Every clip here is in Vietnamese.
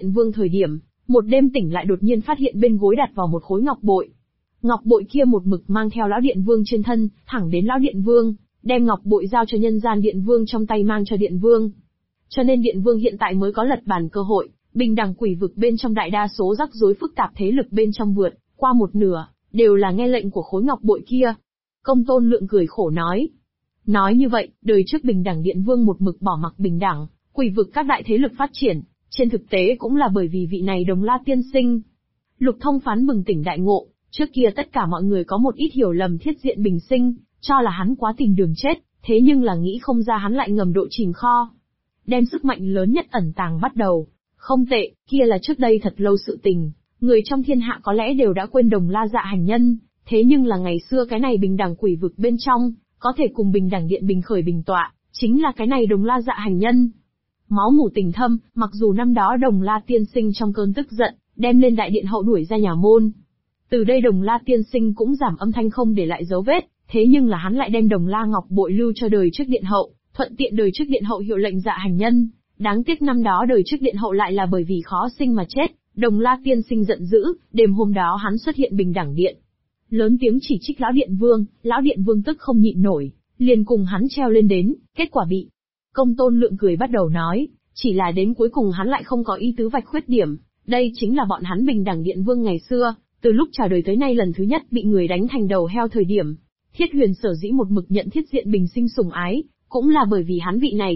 Điện Vương thời điểm, một đêm tỉnh lại đột nhiên phát hiện bên gối đặt vào một khối ngọc bội. Ngọc bội kia một mực mang theo Lão Điện Vương trên thân, thẳng đến Lão Điện Vương, đem ngọc bội giao cho Nhân Gian Điện Vương trong tay mang cho Điện Vương. Cho nên Điện Vương hiện tại mới có lật bàn cơ hội, bình đẳng quỷ vực bên trong đại đa số rắc rối phức tạp thế lực bên trong vượt qua một nửa, đều là nghe lệnh của khối ngọc bội kia. Công Tôn Lượng cười khổ nói. Nói như vậy, đời trước bình đẳng Điện Vương một mực bỏ mặc bình đẳng, quỷ vực các đại thế lực phát triển, trên thực tế cũng là bởi vì vị này Đồng La tiên sinh. Lục Thông Phán bừng tỉnh đại ngộ, trước kia tất cả mọi người có một ít hiểu lầm Thiết Diện Bình Sinh, cho là hắn quá tìm đường chết, thế nhưng là nghĩ không ra hắn lại ngầm độ chìm kho. Đem sức mạnh lớn nhất ẩn tàng bắt đầu. Không tệ, kia là trước đây thật lâu sự tình, người trong thiên hạ có lẽ đều đã quên Đồng La Dạ Hành Nhân, thế nhưng là ngày xưa cái này bình đẳng quỷ vực bên trong, có thể cùng bình đẳng điện bình khởi bình tọa, chính là cái này Đồng La Dạ Hành Nhân. Máu mủ tình thâm, mặc dù năm đó Đồng La tiên sinh trong cơn tức giận, đem lên đại điện hậu đuổi ra nhà môn. Từ đây Đồng La tiên sinh cũng giảm âm thanh không để lại dấu vết, thế nhưng là hắn lại đem Đồng La ngọc bội lưu cho đời trước điện hậu, thuận tiện đời trước điện hậu hiệu lệnh Dạ Hành Nhân. Đáng tiếc năm đó đời trước điện hậu lại là bởi vì khó sinh mà chết, Đồng La tiên sinh giận dữ, đêm hôm đó hắn xuất hiện bình đẳng điện. Lớn tiếng chỉ trích Lão Điện Vương tức không nhịn nổi, liền cùng hắn treo lên đến, kết quả bị. Công Tôn Lượng cười bắt đầu nói, chỉ là đến cuối cùng hắn lại không có ý tứ vạch khuyết điểm, đây chính là bọn hắn bình đẳng Điện Vương ngày xưa, từ lúc chào đời tới nay lần thứ nhất bị người đánh thành đầu heo thời điểm. Thiết Huyền sở dĩ một mực nhận Thiết Diện Bình Sinh sủng ái, cũng là bởi vì hắn vị này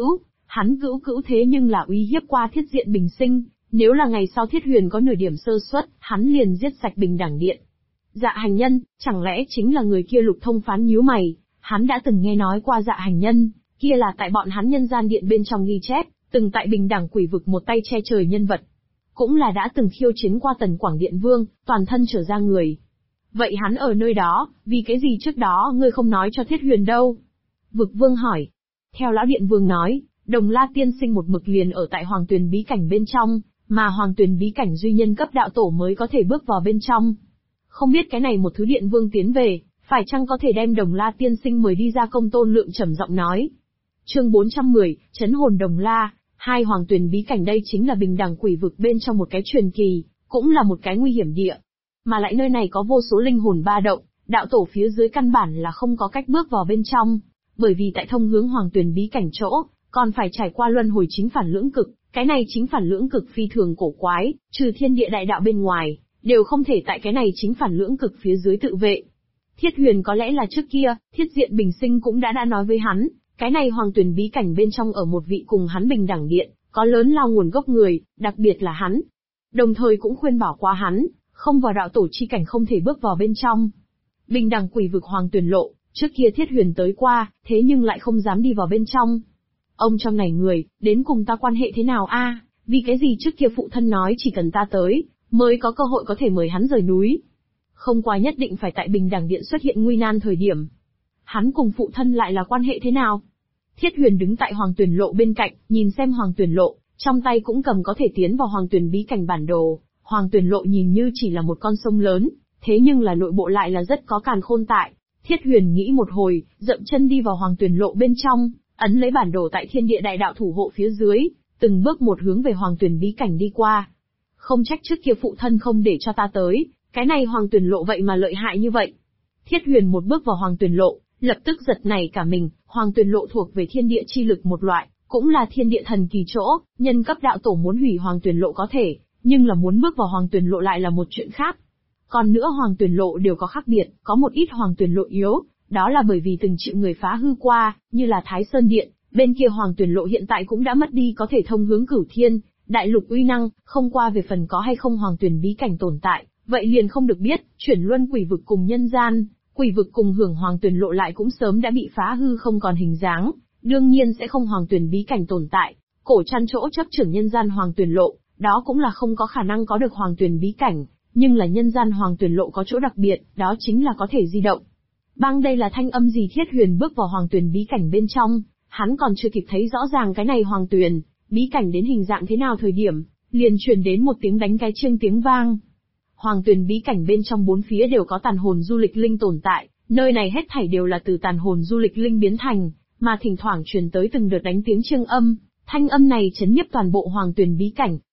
hắn cữu thế nhưng là uy hiếp qua Thiết Diện Bình Sinh, nếu là ngày sau Thiết Huyền có nửa điểm sơ suất, hắn liền giết sạch bình đẳng điện. Dạ Hành Nhân, chẳng lẽ chính là người kia? Lục Thông Phán nhíu mày, hắn đã từng nghe nói qua Dạ Hành Nhân, kia là tại bọn hắn Nhân Gian Điện bên trong ghi chép, từng tại bình đẳng quỷ vực một tay che trời nhân vật. Cũng là đã từng khiêu chiến qua Tần Quảng Điện Vương, toàn thân trở ra người. Vậy hắn ở nơi đó, vì cái gì trước đó ngươi không nói cho Thiết Huyền đâu? Vực Vương hỏi. Theo Lão Điện Vương nói, Đồng La tiên sinh một mực liền ở tại Hoàng Tuyền bí cảnh bên trong, mà Hoàng Tuyền bí cảnh duy nhân cấp đạo tổ mới có thể bước vào bên trong. Không biết cái này một thứ Điện Vương tiến về, phải chăng có thể đem Đồng La tiên sinh mời đi ra? Công Tôn Lượng trầm giọng nói. Chương 410, Chấn hồn Đồng La. Hai Hoàng Tuyền bí cảnh đây chính là bình đẳng quỷ vực bên trong một cái truyền kỳ, cũng là một cái nguy hiểm địa. Mà lại nơi này có vô số linh hồn ba động, đạo tổ phía dưới căn bản là không có cách bước vào bên trong, bởi vì tại thông hướng Hoàng Tuyền bí cảnh chỗ, còn phải trải qua luân hồi chính phản lưỡng cực, cái này chính phản lưỡng cực phi thường cổ quái, trừ thiên địa đại đạo bên ngoài, đều không thể tại cái này chính phản lưỡng cực phía dưới tự vệ. Thiết Huyền có lẽ là trước kia, Thiết Diện Bình Sinh cũng đã nói với hắn, cái này Hoàng Tuyền bí cảnh bên trong ở một vị cùng hắn bình đẳng điện, có lớn lao nguồn gốc người, đặc biệt là hắn. Đồng thời cũng khuyên bảo qua hắn, không vào đạo tổ chi cảnh không thể bước vào bên trong. Bình đẳng quỷ vực Hoàng Tuyền lộ, trước kia Thiết Huyền tới qua, thế nhưng lại không dám đi vào bên trong. Ông trong này người, đến cùng ta quan hệ thế nào a? Vì cái gì trước kia phụ thân nói chỉ cần ta tới, mới có cơ hội có thể mời hắn rời núi. Không qua nhất định phải tại bình đẳng điện xuất hiện nguy nan thời điểm. Hắn cùng phụ thân lại là quan hệ thế nào? Thiết Huyền đứng tại Hoàng Tuyền lộ bên cạnh, nhìn xem Hoàng Tuyền lộ, trong tay cũng cầm có thể tiến vào Hoàng Tuyền bí cảnh bản đồ. Hoàng Tuyền lộ nhìn như chỉ là một con sông lớn, thế nhưng là nội bộ lại là rất có càn khôn tại. Thiết Huyền nghĩ một hồi, dậm chân đi vào Hoàng Tuyền lộ bên trong, ấn lấy bản đồ tại thiên địa đại đạo thủ hộ phía dưới, từng bước một hướng về Hoàng Tuyền bí cảnh đi qua. Không trách trước kia phụ thân không để cho ta tới, cái này Hoàng Tuyền lộ vậy mà lợi hại như vậy. Thiết Huyền một bước vào Hoàng Tuyền lộ, lập tức giật nảy cả mình. Hoàng Tuyền lộ thuộc về thiên địa chi lực một loại, cũng là thiên địa thần kỳ chỗ, nhân cấp đạo tổ muốn hủy Hoàng Tuyền lộ có thể, nhưng là muốn bước vào Hoàng Tuyền lộ lại là một chuyện khác. Còn nữa Hoàng Tuyền lộ đều có khác biệt, có một ít Hoàng Tuyền lộ yếu, đó là bởi vì từng chịu người phá hư qua, như là Thái Sơn Điện, bên kia Hoàng Tuyền lộ hiện tại cũng đã mất đi có thể thông hướng Cửu Thiên, đại lục uy năng, không qua về phần có hay không Hoàng Tuyền bí cảnh tồn tại, vậy liền không được biết. Chuyển luân quỷ vực cùng nhân gian, quỷ vực cùng hưởng Hoàng Tuyền lộ lại cũng sớm đã bị phá hư không còn hình dáng, đương nhiên sẽ không Hoàng Tuyền bí cảnh tồn tại. Cổ Trăn chỗ chấp trưởng nhân gian Hoàng Tuyền lộ, đó cũng là không có khả năng có được Hoàng Tuyền bí cảnh, nhưng là nhân gian Hoàng Tuyền lộ có chỗ đặc biệt, đó chính là có thể di động. Bang, đây là thanh âm gì? Thiết Huyền bước vào Hoàng Tuyền bí cảnh bên trong, hắn còn chưa kịp thấy rõ ràng cái này Hoàng Tuyền bí cảnh đến hình dạng thế nào thời điểm, liền truyền đến một tiếng đánh cái chiêng tiếng vang. Hoàng Tuyền bí cảnh bên trong bốn phía đều có tàn hồn du lịch linh tồn tại, nơi này hết thảy đều là từ tàn hồn du lịch linh biến thành, mà thỉnh thoảng truyền tới từng đợt đánh tiếng chiêng âm, thanh âm này chấn nhiếp toàn bộ Hoàng Tuyền bí cảnh.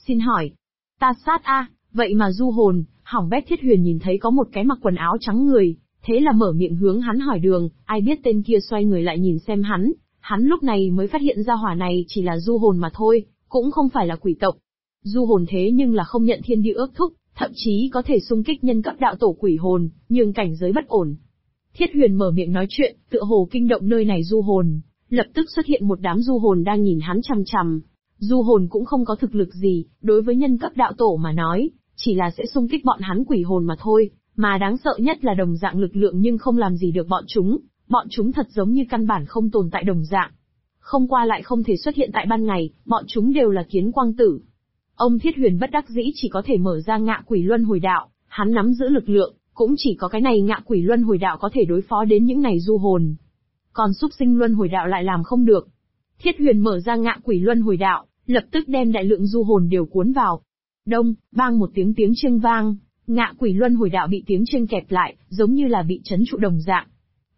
Xin hỏi. Ta sát a, vậy mà du hồn, hỏng bét. Thiết Huyền nhìn thấy có một cái mặc quần áo trắng người, thế là mở miệng hướng hắn hỏi đường, ai biết tên kia xoay người lại nhìn xem hắn lúc này mới phát hiện ra hỏa này chỉ là du hồn mà thôi, cũng không phải là quỷ tộc. Du hồn thế nhưng là không nhận thiên địa ước thúc, thậm chí có thể xung kích nhân cấp đạo tổ quỷ hồn, nhưng cảnh giới bất ổn. Thiết Huyền mở miệng nói chuyện, tựa hồ kinh động nơi này du hồn, lập tức xuất hiện một đám du hồn đang nhìn hắn chằm chằm. Du hồn cũng không có thực lực gì, đối với nhân cấp đạo tổ mà nói, chỉ là sẽ xung kích bọn hắn quỷ hồn mà thôi, mà đáng sợ nhất là đồng dạng lực lượng nhưng không làm gì được bọn chúng thật giống như căn bản không tồn tại đồng dạng. Không qua lại không thể xuất hiện tại ban ngày, bọn chúng đều là kiến quang tử. Ông Thiết Huyền bất đắc dĩ chỉ có thể mở ra ngạ quỷ luân hồi đạo, hắn nắm giữ lực lượng, cũng chỉ có cái này ngạ quỷ luân hồi đạo có thể đối phó đến những này du hồn. Còn xúc sinh luân hồi đạo lại làm không được. Thiết Huyền mở ra ngạ quỷ luân hồi đạo, lập tức đem đại lượng du hồn đều cuốn vào. Đông, bang một tiếng chiêng vang, ngạ quỷ luân hồi đạo bị tiếng chiêng kẹp lại, giống như là bị trấn trụ đồng dạng.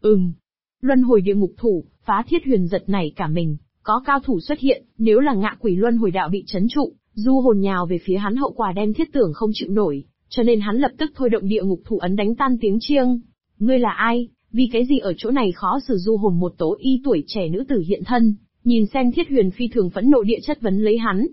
Luân hồi địa ngục thủ, phá. Thiết Huyền giật nảy cả mình, có cao thủ xuất hiện, nếu là ngạ quỷ luân hồi đạo bị trấn trụ, du hồn nhào về phía hắn hậu quả đem Thiết Tưởng không chịu nổi, cho nên hắn lập tức thôi động địa ngục thủ ấn đánh tan tiếng chiêng. Ngươi là ai? Vì cái gì ở chỗ này khó xử? Du hồn một tố y tuổi trẻ nữ tử hiện thân, nhìn xem Thiết Huyền phi thường phẫn nộ địa chất vấn lấy hắn.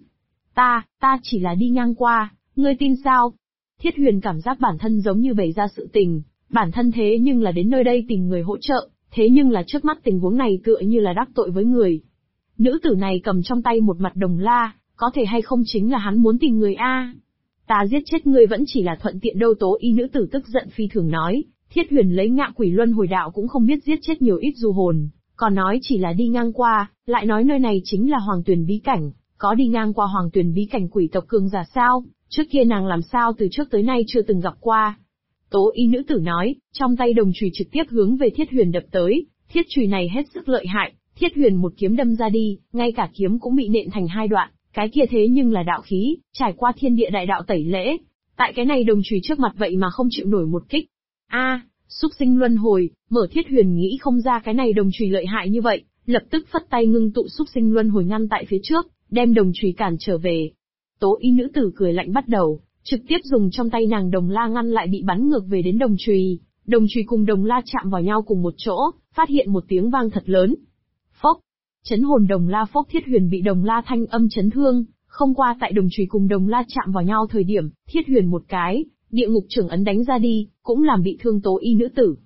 Ta chỉ là đi ngang qua, ngươi tin sao? Thiết Huyền cảm giác bản thân giống như bày ra sự tình, bản thân thế nhưng là đến nơi đây tìm người hỗ trợ, thế nhưng là trước mắt tình huống này tựa như là đắc tội với người. Nữ tử này cầm trong tay một mặt đồng la, có thể hay không chính là hắn muốn tìm người a? Ta giết chết ngươi vẫn chỉ là thuận tiện đâu. Tố y nữ tử tức giận phi thường nói, Thiết Huyền lấy ngạ quỷ luân hồi đạo cũng không biết giết chết nhiều ít du hồn, còn nói chỉ là đi ngang qua, lại nói nơi này chính là Hoàng Tuyền bí cảnh, có đi ngang qua Hoàng Tuyền bí cảnh quỷ tộc cường giả sao? Trước kia nàng làm sao từ trước tới nay chưa từng gặp qua. Tố y nữ tử nói, trong tay đồng chùy trực tiếp hướng về Thiết Huyền đập tới, thiết chùy này hết sức lợi hại, Thiết Huyền một kiếm đâm ra đi, ngay cả kiếm cũng bị nện thành hai đoạn, cái kia thế nhưng là đạo khí, trải qua thiên địa đại đạo tẩy lễ. Tại cái này đồng chùy trước mặt vậy mà không chịu nổi một kích. Xúc sinh luân hồi, mở. Thiết Huyền nghĩ không ra cái này đồng chùy lợi hại như vậy, lập tức phất tay ngưng tụ xúc sinh luân hồi ngăn tại phía trước, đem đồng chùy cản trở về. Tố y nữ tử cười lạnh bắt đầu, trực tiếp dùng trong tay nàng đồng la ngăn lại bị bắn ngược về đến đồng chùy cùng đồng la chạm vào nhau cùng một chỗ, phát hiện một tiếng vang thật lớn. Phốc, chấn hồn đồng la phốc. Thiết Huyền bị đồng la thanh âm chấn thương, không qua tại đồng chùy cùng đồng la chạm vào nhau thời điểm, Thiết Huyền một cái địa ngục trưởng ấn đánh ra đi, cũng làm bị thương tố y nữ tử.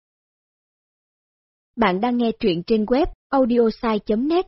Bạn đang nghe truyện trên web audiosai.net.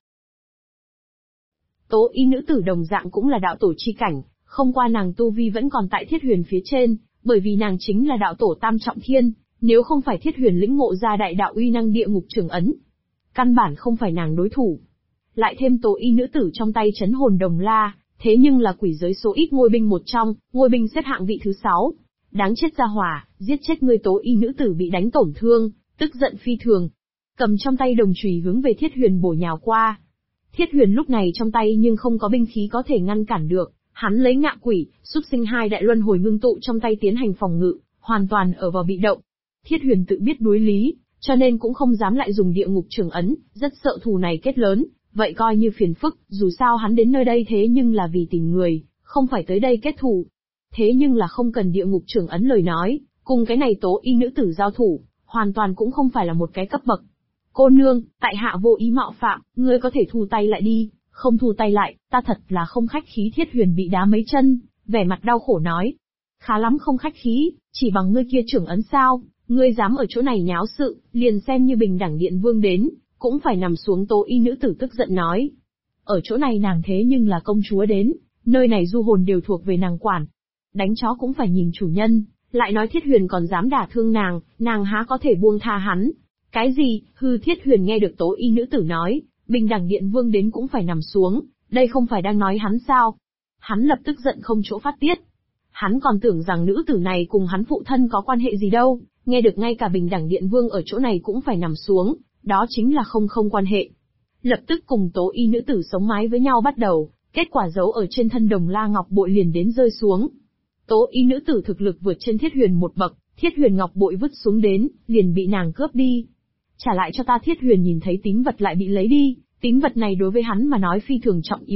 Tố y nữ tử đồng dạng cũng là đạo tổ chi cảnh, không qua nàng tu vi vẫn còn tại Thiết Huyền phía trên, bởi vì nàng chính là đạo tổ tam trọng thiên, nếu không phải Thiết Huyền lĩnh ngộ ra đại đạo uy năng địa ngục trưởng ấn, căn bản không phải nàng đối thủ. Lại thêm tố y nữ tử trong tay chấn hồn đồng la, thế nhưng là quỷ giới số ít ngôi binh một trong, ngôi binh xếp hạng vị thứ 6. Đáng chết ra hỏa, giết chết ngươi. Tố y nữ tử bị đánh tổn thương, tức giận phi thường, cầm trong tay đồng chùy hướng về Thiết Huyền bổ nhào qua. Thiết Huyền lúc này trong tay nhưng không có binh khí có thể ngăn cản được, hắn lấy ngạ quỷ, xúc sinh hai đại luân hồi ngưng tụ trong tay tiến hành phòng ngự, hoàn toàn ở vào bị động. Thiết Huyền tự biết đối lý, cho nên cũng không dám lại dùng địa ngục trưởng ấn, rất sợ thù này kết lớn, vậy coi như phiền phức, dù sao hắn đến nơi đây thế nhưng là vì tìm người, không phải tới đây kết thù. Thế nhưng là không cần địa ngục trưởng ấn lời nói, cùng cái này tố y nữ tử giao thủ, hoàn toàn cũng không phải là một cái cấp bậc. Cô nương, tại hạ vô ý mạo phạm, ngươi có thể thu tay lại đi, không thu tay lại, ta thật là không khách khí. Thiết Huyền bị đá mấy chân, vẻ mặt đau khổ nói. Khá lắm không khách khí, chỉ bằng ngươi kia trưởng ấn sao, ngươi dám ở chỗ này nháo sự, liền xem như bình đẳng điện vương đến, cũng phải nằm xuống. Tố y nữ tử tức giận nói. Ở chỗ này nàng thế nhưng là công chúa đến, nơi này du hồn đều thuộc về nàng quản. Đánh chó cũng phải nhìn chủ nhân, lại nói Thiết Huyền còn dám đả thương nàng há có thể buông tha hắn. Cái gì? Hư. Thiết Huyền nghe được tố y nữ tử nói, bình đẳng điện vương đến cũng phải nằm xuống, đây không phải đang nói hắn sao? Hắn lập tức giận không chỗ phát tiết. Hắn còn tưởng rằng nữ tử này cùng hắn phụ thân có quan hệ gì đâu, nghe được ngay cả bình đẳng điện vương ở chỗ này cũng phải nằm xuống, đó chính là không quan hệ. Lập tức cùng tố y nữ tử sống mái với nhau bắt đầu, kết quả giấu ở trên thân đồng la ngọc bội liền đến rơi xuống. Tố y nữ tử thực lực vượt trên Thiết Huyền một bậc, Thiết Huyền ngọc bội vứt xuống đến, liền bị nàng cướp đi. Trả lại cho ta. Thiết Huyền nhìn thấy tín vật lại bị lấy đi, tín vật này đối với hắn mà nói phi thường trọng yếu,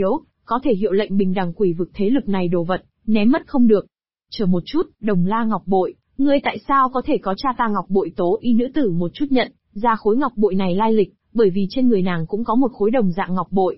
có thể hiệu lệnh bình đẳng quỷ vực thế lực này đồ vật, ném mất không được. Chờ một chút, Đồng La ngọc bội, ngươi tại sao có thể có cha ta ngọc bội? Tố Y nữ tử một chút nhận ra khối ngọc bội này lai lịch, bởi vì trên người nàng cũng có một khối đồng dạng ngọc bội.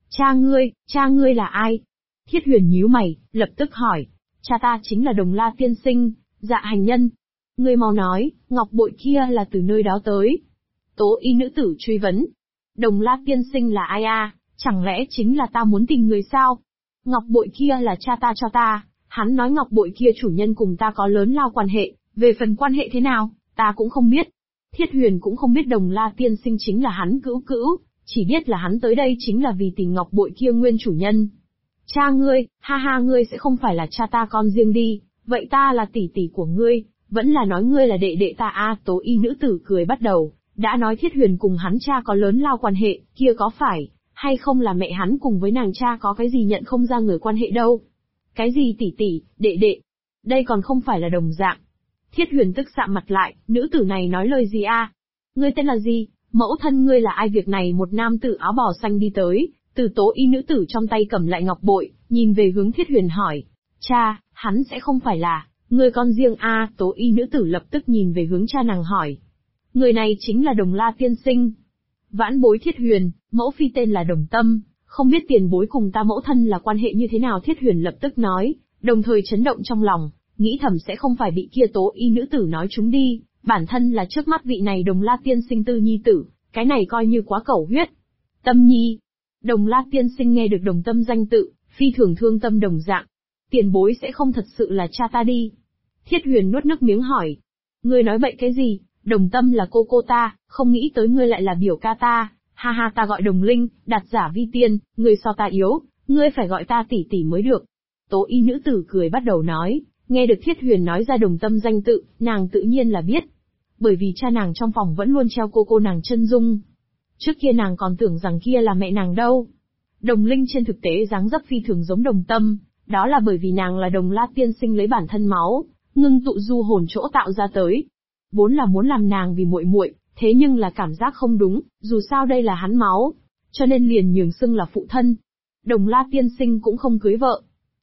Cha ngươi là ai? Thiết Huyền nhíu mày, lập tức hỏi. Cha ta chính là Đồng La tiên sinh, Dạ hành nhân. Ngươi mau nói, ngọc bội kia là từ nơi đó tới. Tố Y nữ tử truy vấn. Đồng La tiên sinh là ai a? Chẳng lẽ chính là ta muốn tìm người sao? Ngọc bội kia là cha ta cho ta, hắn nói ngọc bội kia chủ nhân cùng ta có lớn lao quan hệ, về phần quan hệ thế nào, ta cũng không biết. Thiết Huyền cũng không biết Đồng La tiên sinh chính là hắn cữu, chỉ biết là hắn tới đây chính là vì tìm ngọc bội kia nguyên chủ nhân. Cha ngươi, ha ngươi sẽ không phải là cha ta con riêng đi, vậy ta là tỷ tỷ của ngươi, vẫn là nói ngươi là đệ đệ ta a? Tố Y nữ tử cười bắt đầu, đã nói Thiết Huyền cùng hắn cha có lớn lao quan hệ, kia có phải hay không là mẹ hắn cùng với nàng cha có cái gì nhận không ra người quan hệ đâu? Cái gì tỷ tỷ, đệ đệ? Đây còn không phải là đồng dạng. Thiết Huyền tức sạm mặt lại, nữ tử này nói lời gì a? Ngươi tên là gì? Mẫu thân ngươi là ai? Việc này một nam tử áo bào xanh đi tới, từ Tố Y nữ tử trong tay cầm lại ngọc bội, nhìn về hướng Thiết Huyền hỏi. Cha, hắn sẽ không phải là người con riêng a? Tố Y nữ tử lập tức nhìn về hướng cha nàng hỏi. Người này chính là Đồng La tiên sinh. Vãn bối Thiết Huyền, mẫu phi tên là Đồng Tâm, không biết tiền bối cùng ta mẫu thân là quan hệ như thế nào? Thiết Huyền lập tức nói, đồng thời chấn động trong lòng, nghĩ thầm sẽ không phải bị kia Tố Y nữ tử nói chúng đi, bản thân là trước mắt vị này Đồng La tiên sinh tư nhi tử, cái này coi như quá cẩu huyết. Tâm nhi. Đồng La tiên sinh nghe được Đồng Tâm danh tự, phi thường thương tâm đồng dạng. Tiền bối sẽ không thật sự là cha ta đi. Thiết Huyền nuốt nước miếng hỏi. Ngươi nói bậy cái gì? Đồng Tâm là cô ta, không nghĩ tới ngươi lại là biểu ca ta. Ha ta gọi Đồng Linh, đạt giả vi tiên, ngươi so ta yếu, ngươi phải gọi ta tỷ tỷ mới được. Tố Y nữ tử cười bắt đầu nói, nghe được Thiết Huyền nói ra Đồng Tâm danh tự, nàng tự nhiên là biết. Bởi vì cha nàng trong phòng vẫn luôn treo cô nàng chân dung. Trước kia nàng còn tưởng rằng kia là mẹ nàng đâu. Đồng Linh trên thực tế dáng dấp phi thường giống Đồng Tâm, đó là bởi vì nàng là Đồng La tiên sinh lấy bản thân máu, ngưng tụ du hồn chỗ tạo ra tới. Vốn là muốn làm nàng vì muội, thế nhưng là cảm giác không đúng, dù sao đây là hắn máu, cho nên liền nhường xưng là phụ thân. Đồng La tiên sinh cũng không cưới vợ.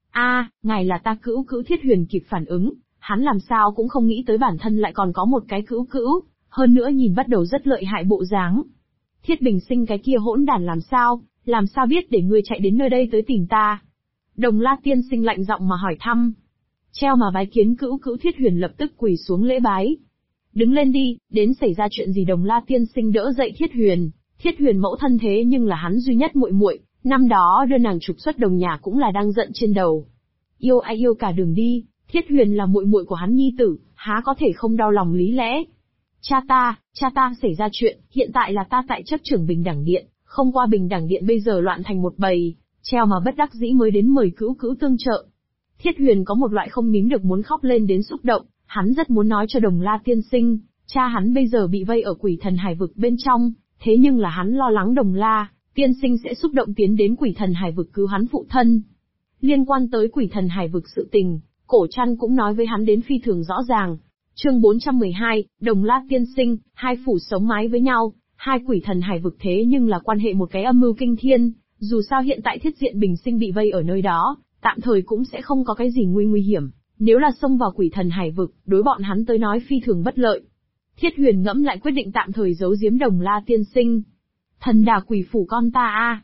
Ngài là ta cữu. Thiết Huyền kịp phản ứng, hắn làm sao cũng không nghĩ tới bản thân lại còn có một cái cữu, hơn nữa nhìn bắt đầu rất lợi hại bộ dáng. Thiết Bình Sinh cái kia hỗn đản làm sao biết để ngươi chạy đến nơi đây tới tìm ta? Đồng La tiên sinh lạnh giọng mà hỏi thăm. Treo mà bái kiến cữu. Thiết Huyền lập tức quỳ xuống lễ bái. Đứng lên đi, đến xảy ra chuyện gì? Đồng La tiên sinh đỡ dậy Thiết Huyền. Thiết Huyền mẫu thân thế nhưng là hắn duy nhất muội, năm đó đưa nàng trục xuất Đồng nhà cũng là đang giận trên đầu. Yêu ai yêu cả đường đi, Thiết Huyền là muội của hắn nhi tử, há có thể không đau lòng lý lẽ. Cha ta xảy ra chuyện, hiện tại là ta tại chấp trưởng Bình Đẳng Điện, không qua Bình Đẳng Điện bây giờ loạn thành một bầy, treo mà bất đắc dĩ mới đến mời cữu tương trợ. Thiết Huyền có một loại không nín được muốn khóc lên đến xúc động, hắn rất muốn nói cho Đồng La tiên sinh, cha hắn bây giờ bị vây ở Quỷ Thần Hải vực bên trong, thế nhưng là hắn lo lắng Đồng La tiên sinh sẽ xúc động tiến đến Quỷ Thần Hải vực cứu hắn phụ thân. Liên quan tới Quỷ Thần Hải vực sự tình, Cổ Trăn cũng nói với hắn đến phi thường rõ ràng. Chương 412, Đồng La tiên sinh, hai phủ sống mái với nhau, hai Quỷ Thần Hải vực thế nhưng là quan hệ một cái âm mưu kinh thiên, dù sao hiện tại Thiết Diện Bình Sinh bị vây ở nơi đó, tạm thời cũng sẽ không có cái gì nguy hiểm, nếu là xông vào Quỷ Thần Hải vực, đối bọn hắn tới nói phi thường bất lợi. Thiết Huyền ngẫm lại quyết định tạm thời giấu giếm Đồng La tiên sinh. Thần Đà quỷ phủ con ta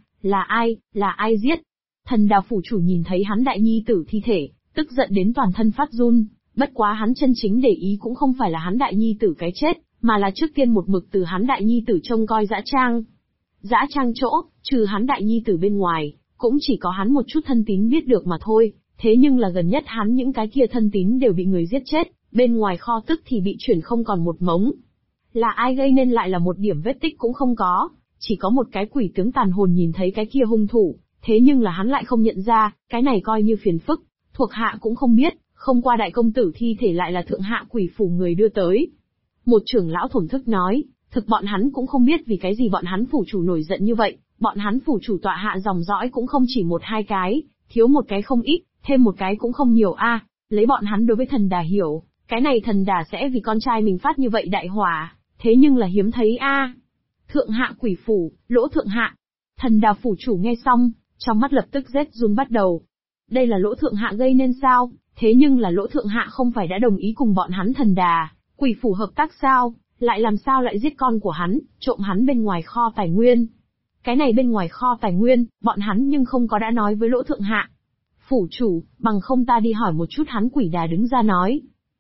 là ai giết? Thần Đà phủ chủ nhìn thấy hắn đại nhi tử thi thể, tức giận đến toàn thân phát run, bất quá hắn chân chính để ý cũng không phải là hắn đại nhi tử cái chết, mà là trước tiên một mực từ hắn đại nhi tử trông coi dã trang. Dã trang chỗ, trừ hắn đại nhi tử bên ngoài, cũng chỉ có hắn một chút thân tín biết được mà thôi, thế nhưng là gần nhất hắn những cái kia thân tín đều bị người giết chết, bên ngoài kho tức thì bị chuyển không còn một mống. Là ai gây nên lại là một điểm vết tích cũng không có, chỉ có một cái quỷ tướng tàn hồn nhìn thấy cái kia hung thủ, thế nhưng là hắn lại không nhận ra, cái này coi như phiền phức, thuộc hạ cũng không biết, không qua đại công tử thi thể lại là thượng hạ quỷ phủ người đưa tới. Một trưởng lão thổn thức nói, thực bọn hắn cũng không biết vì cái gì bọn hắn phủ chủ nổi giận như vậy, bọn hắn phủ chủ tọa hạ dòng dõi cũng không chỉ một hai cái, thiếu một cái không ít, thêm một cái cũng không nhiều lấy bọn hắn đối với Thần Đà hiểu, cái này Thần Đà sẽ vì con trai mình phát như vậy đại hỏa, thế nhưng là hiếm thấy Thượng hạ quỷ phủ, lỗ thượng hạ. Thần Đà phủ chủ nghe xong, Trong mắt lập tức rét run bắt đầu. Đây là Lỗ Thượng Hạ gây nên sao? Thế nhưng là Lỗ Thượng Hạ không phải đã đồng ý cùng bọn hắn Thần Đà, Quỷ Phủ hợp tác sao? Lại làm sao lại giết con của hắn, trộm hắn bên ngoài kho tài nguyên? Cái này bên ngoài kho tài nguyên, bọn hắn nhưng không có đã nói với Lỗ Thượng Hạ. Phủ chủ, bằng không ta đi hỏi một chút hắn. Quỷ Đà đứng ra nói.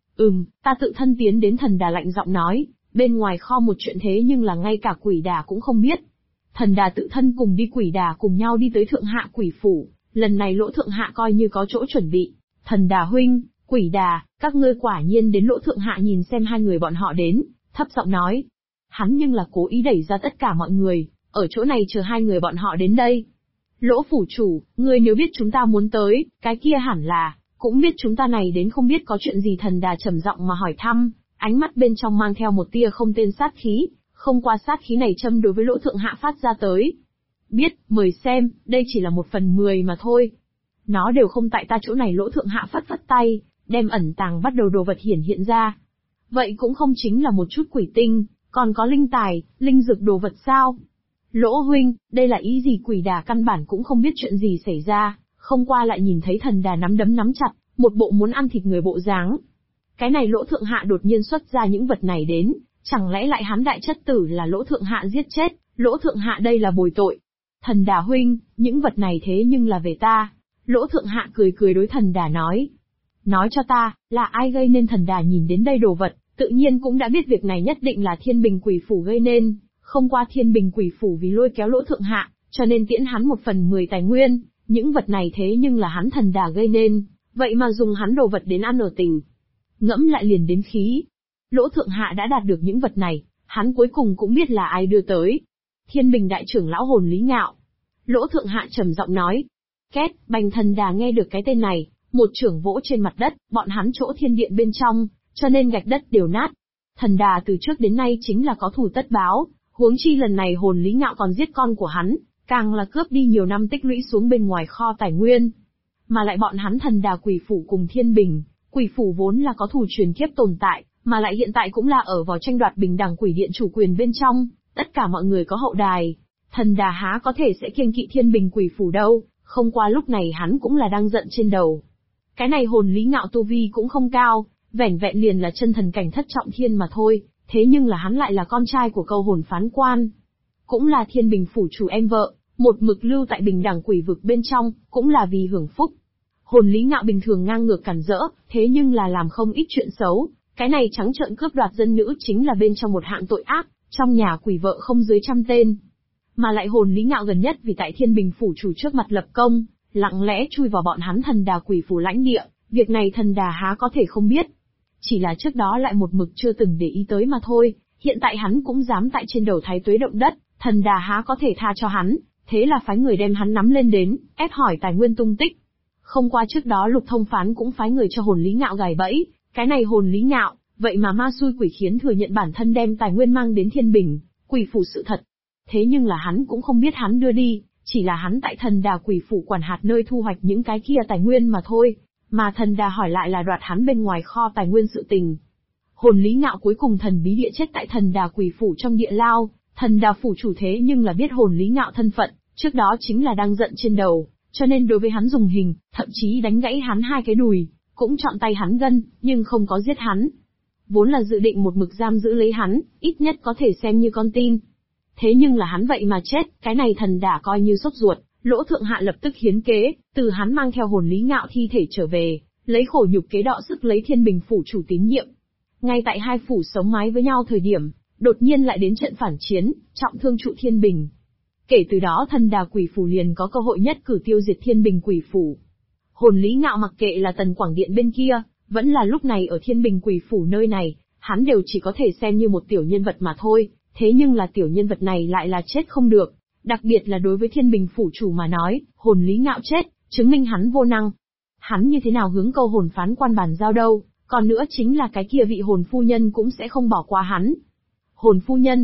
Ta tự thân tiến đến. Thần Đà lạnh giọng nói, bên ngoài kho một chuyện thế nhưng là ngay cả Quỷ Đà cũng không biết. Thần Đà tự thân cùng đi. Quỷ Đà cùng nhau đi tới Thượng Hạ Quỷ Phủ, lần này Lỗ Thượng Hạ coi như có chỗ chuẩn bị. Thần Đà huynh, Quỷ Đà, các ngươi quả nhiên đến. Lỗ Thượng Hạ nhìn xem hai người bọn họ đến, thấp giọng nói. Hắn nhưng là cố ý đẩy ra tất cả mọi người, ở chỗ này chờ hai người bọn họ đến đây. Lỗ phủ chủ, ngươi nếu biết chúng ta muốn tới, cái kia hẳn là, cũng biết chúng ta này đến không biết có chuyện gì. Thần Đà trầm giọng mà hỏi thăm, ánh mắt bên trong mang theo một tia không tên sát khí, không qua sát khí này châm đối với Lỗ Thượng Hạ phát ra tới. Biết, mời xem, đây chỉ là 1/10 mà thôi. Nó đều không tại ta chỗ này. Lỗ Thượng Hạ phất phất tay, đem ẩn tàng bắt đầu đồ vật hiện ra. Vậy cũng không chính là một chút quỷ tinh, còn có linh tài, linh dược đồ vật sao? Lỗ huynh, đây là ý gì? Quỷ Đà căn bản cũng không biết chuyện gì xảy ra, không qua lại nhìn thấy Thần Đà nắm đấm nắm chặt, một bộ muốn ăn thịt người bộ dáng. Cái này Lỗ Thượng Hạ đột nhiên xuất ra những vật này đến, chẳng lẽ lại hắn đại chất tử là Lỗ Thượng Hạ giết chết? Lỗ Thượng Hạ đây là bồi tội. Thần Đà huynh, những vật này thế nhưng là về ta. Lỗ Thượng Hạ cười cười đối Thần Đà nói. Nói cho ta, là ai gây nên? Thần Đà nhìn đến đây đồ vật, tự nhiên cũng đã biết việc này nhất định là Thiên Bình Quỷ Phủ gây nên. Không qua Thiên Bình Quỷ Phủ vì lôi kéo Lỗ Thượng Hạ, cho nên tiễn hắn 1/10 tài nguyên, những vật này thế nhưng là hắn Thần Đà gây nên, vậy mà dùng hắn đồ vật đến ăn ở tình. Ngẫm lại liền đến khí. Lỗ Thượng Hạ đã đạt được những vật này, hắn cuối cùng cũng biết là ai đưa tới. Thiên Bình đại trưởng lão Hồn Lý Ngạo. Lỗ Thượng Hạ trầm giọng nói. Két, bành. Thần Đà nghe được cái tên này, một trưởng vỗ trên mặt đất, bọn hắn chỗ thiên điện bên trong, cho nên gạch đất đều nát. Thần Đà từ trước đến nay chính là có thù tất báo, huống chi lần này Hồn Lý Ngạo còn giết con của hắn, càng là cướp đi nhiều năm tích lũy xuống bên ngoài kho tài nguyên. Mà lại bọn hắn Thần Đà Quỷ Phủ cùng Thiên Bình Quỷ Phủ vốn là có thù truyền kiếp tồn tại, mà lại hiện tại cũng là ở vào tranh đoạt bình đẳng quỷ điện chủ quyền bên trong, tất cả mọi người có hậu đài. Thần Đà há có thể sẽ kiêng kỵ Thiên Bình Quỷ Phủ đâu, không qua lúc này hắn cũng là đang giận trên đầu. Cái này Hồn Lý Ngạo tu vi cũng không cao, vẻn vẹn liền là chân thần cảnh thất trọng thiên mà thôi, thế nhưng là hắn lại là con trai của Câu Hồn Phán Quan, cũng là Thiên Bình Phủ chủ em vợ, một mực lưu tại bình đẳng quỷ vực bên trong, cũng là vì hưởng phúc. Hồn Lý Ngạo bình thường ngang ngược cản rỡ, thế nhưng là làm không ít chuyện xấu, cái này trắng trợn cướp đoạt dân nữ chính là bên trong một hạng tội ác, trong nhà quỷ vợ không dưới 100 tên. Mà lại Hồn Lý Ngạo gần nhất vì tại Thiên Bình Phủ chủ trước mặt lập công, lặng lẽ chui vào bọn hắn Thần Đà Quỷ Phủ lãnh địa, việc này Thần Đà há có thể không biết. Chỉ là trước đó lại một mực chưa từng để ý tới mà thôi, hiện tại hắn cũng dám tại trên đầu Thái Tuế động đất, Thần Đà há có thể tha cho hắn, thế là phái người đem hắn nắm lên đến, ép hỏi tài nguyên tung tích. Không qua trước đó Lục Thông Phán cũng phái người cho Hồn Lý Ngạo gài bẫy, cái này Hồn Lý Ngạo, vậy mà ma xui quỷ khiến thừa nhận bản thân đem tài nguyên mang đến Thiên Bình Quỷ Phủ sự thật. Thế nhưng là hắn cũng không biết hắn đưa đi, chỉ là hắn tại Thần Đà Quỷ Phủ quản hạt nơi thu hoạch những cái kia tài nguyên mà thôi, mà Thần Đà hỏi lại là đoạt hắn bên ngoài kho tài nguyên sự tình. Hồn Lý Ngạo cuối cùng thần bí địa chết tại Thần Đà Quỷ Phủ trong địa lao, Thần Đà Phủ chủ thế nhưng là biết Hồn Lý Ngạo thân phận, trước đó chính là đang giận trên đầu, cho nên đối với hắn dùng hình, thậm chí đánh gãy hắn 2 cái đùi, cũng chọn tay hắn gân, nhưng không có giết hắn. Vốn là dự định một mực giam giữ lấy hắn, ít nhất có thể xem như con tin. Thế nhưng là hắn vậy mà chết, cái này Thần Đà coi như sốt ruột, Lỗ Thượng Hạ lập tức hiến kế, từ hắn mang theo Hồn Lý Ngạo thi thể trở về, lấy khổ nhục kế đọ sức lấy Thiên Bình Phủ chủ tín nhiệm. Ngay tại hai phủ sống mái với nhau thời điểm, đột nhiên lại đến trận phản chiến, trọng thương trụ Thiên Bình. Kể từ đó Thần Đà Quỷ Phủ liền có cơ hội nhất cử tiêu diệt Thiên Bình Quỷ Phủ. Hồn Lý Ngạo mặc kệ là Tần Quảng Điện bên kia, vẫn là lúc này ở Thiên Bình Quỷ Phủ nơi này, hắn đều chỉ có thể xem như một tiểu nhân vật mà thôi, thế nhưng là tiểu nhân vật này lại là chết không được. Đặc biệt là đối với Thiên Bình Phủ chủ mà nói, Hồn Lý Ngạo chết, chứng minh hắn vô năng. Hắn như thế nào hướng Câu Hồn Phán Quan bàn giao đâu, còn nữa chính là cái kia vị Hồn Phu Nhân cũng sẽ không bỏ qua hắn. Hồn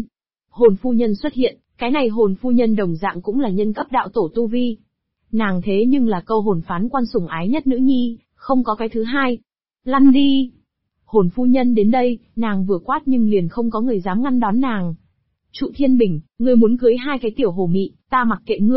Phu Nhân xuất hiện, cái này Hồn Phu Nhân đồng dạng cũng là nhân cấp đạo tổ tu vi. Nàng thế nhưng là Câu Hồn Phán Quan sủng ái nhất nữ nhi, không có cái thứ hai. Lăn đi! Hồn Phu Nhân đến đây, nàng vừa quát nhưng liền không có người dám ngăn đón nàng. Trụ Thiên Bình, ngươi muốn cưới 2 cái tiểu hồ mị, ta mặc kệ ngươi,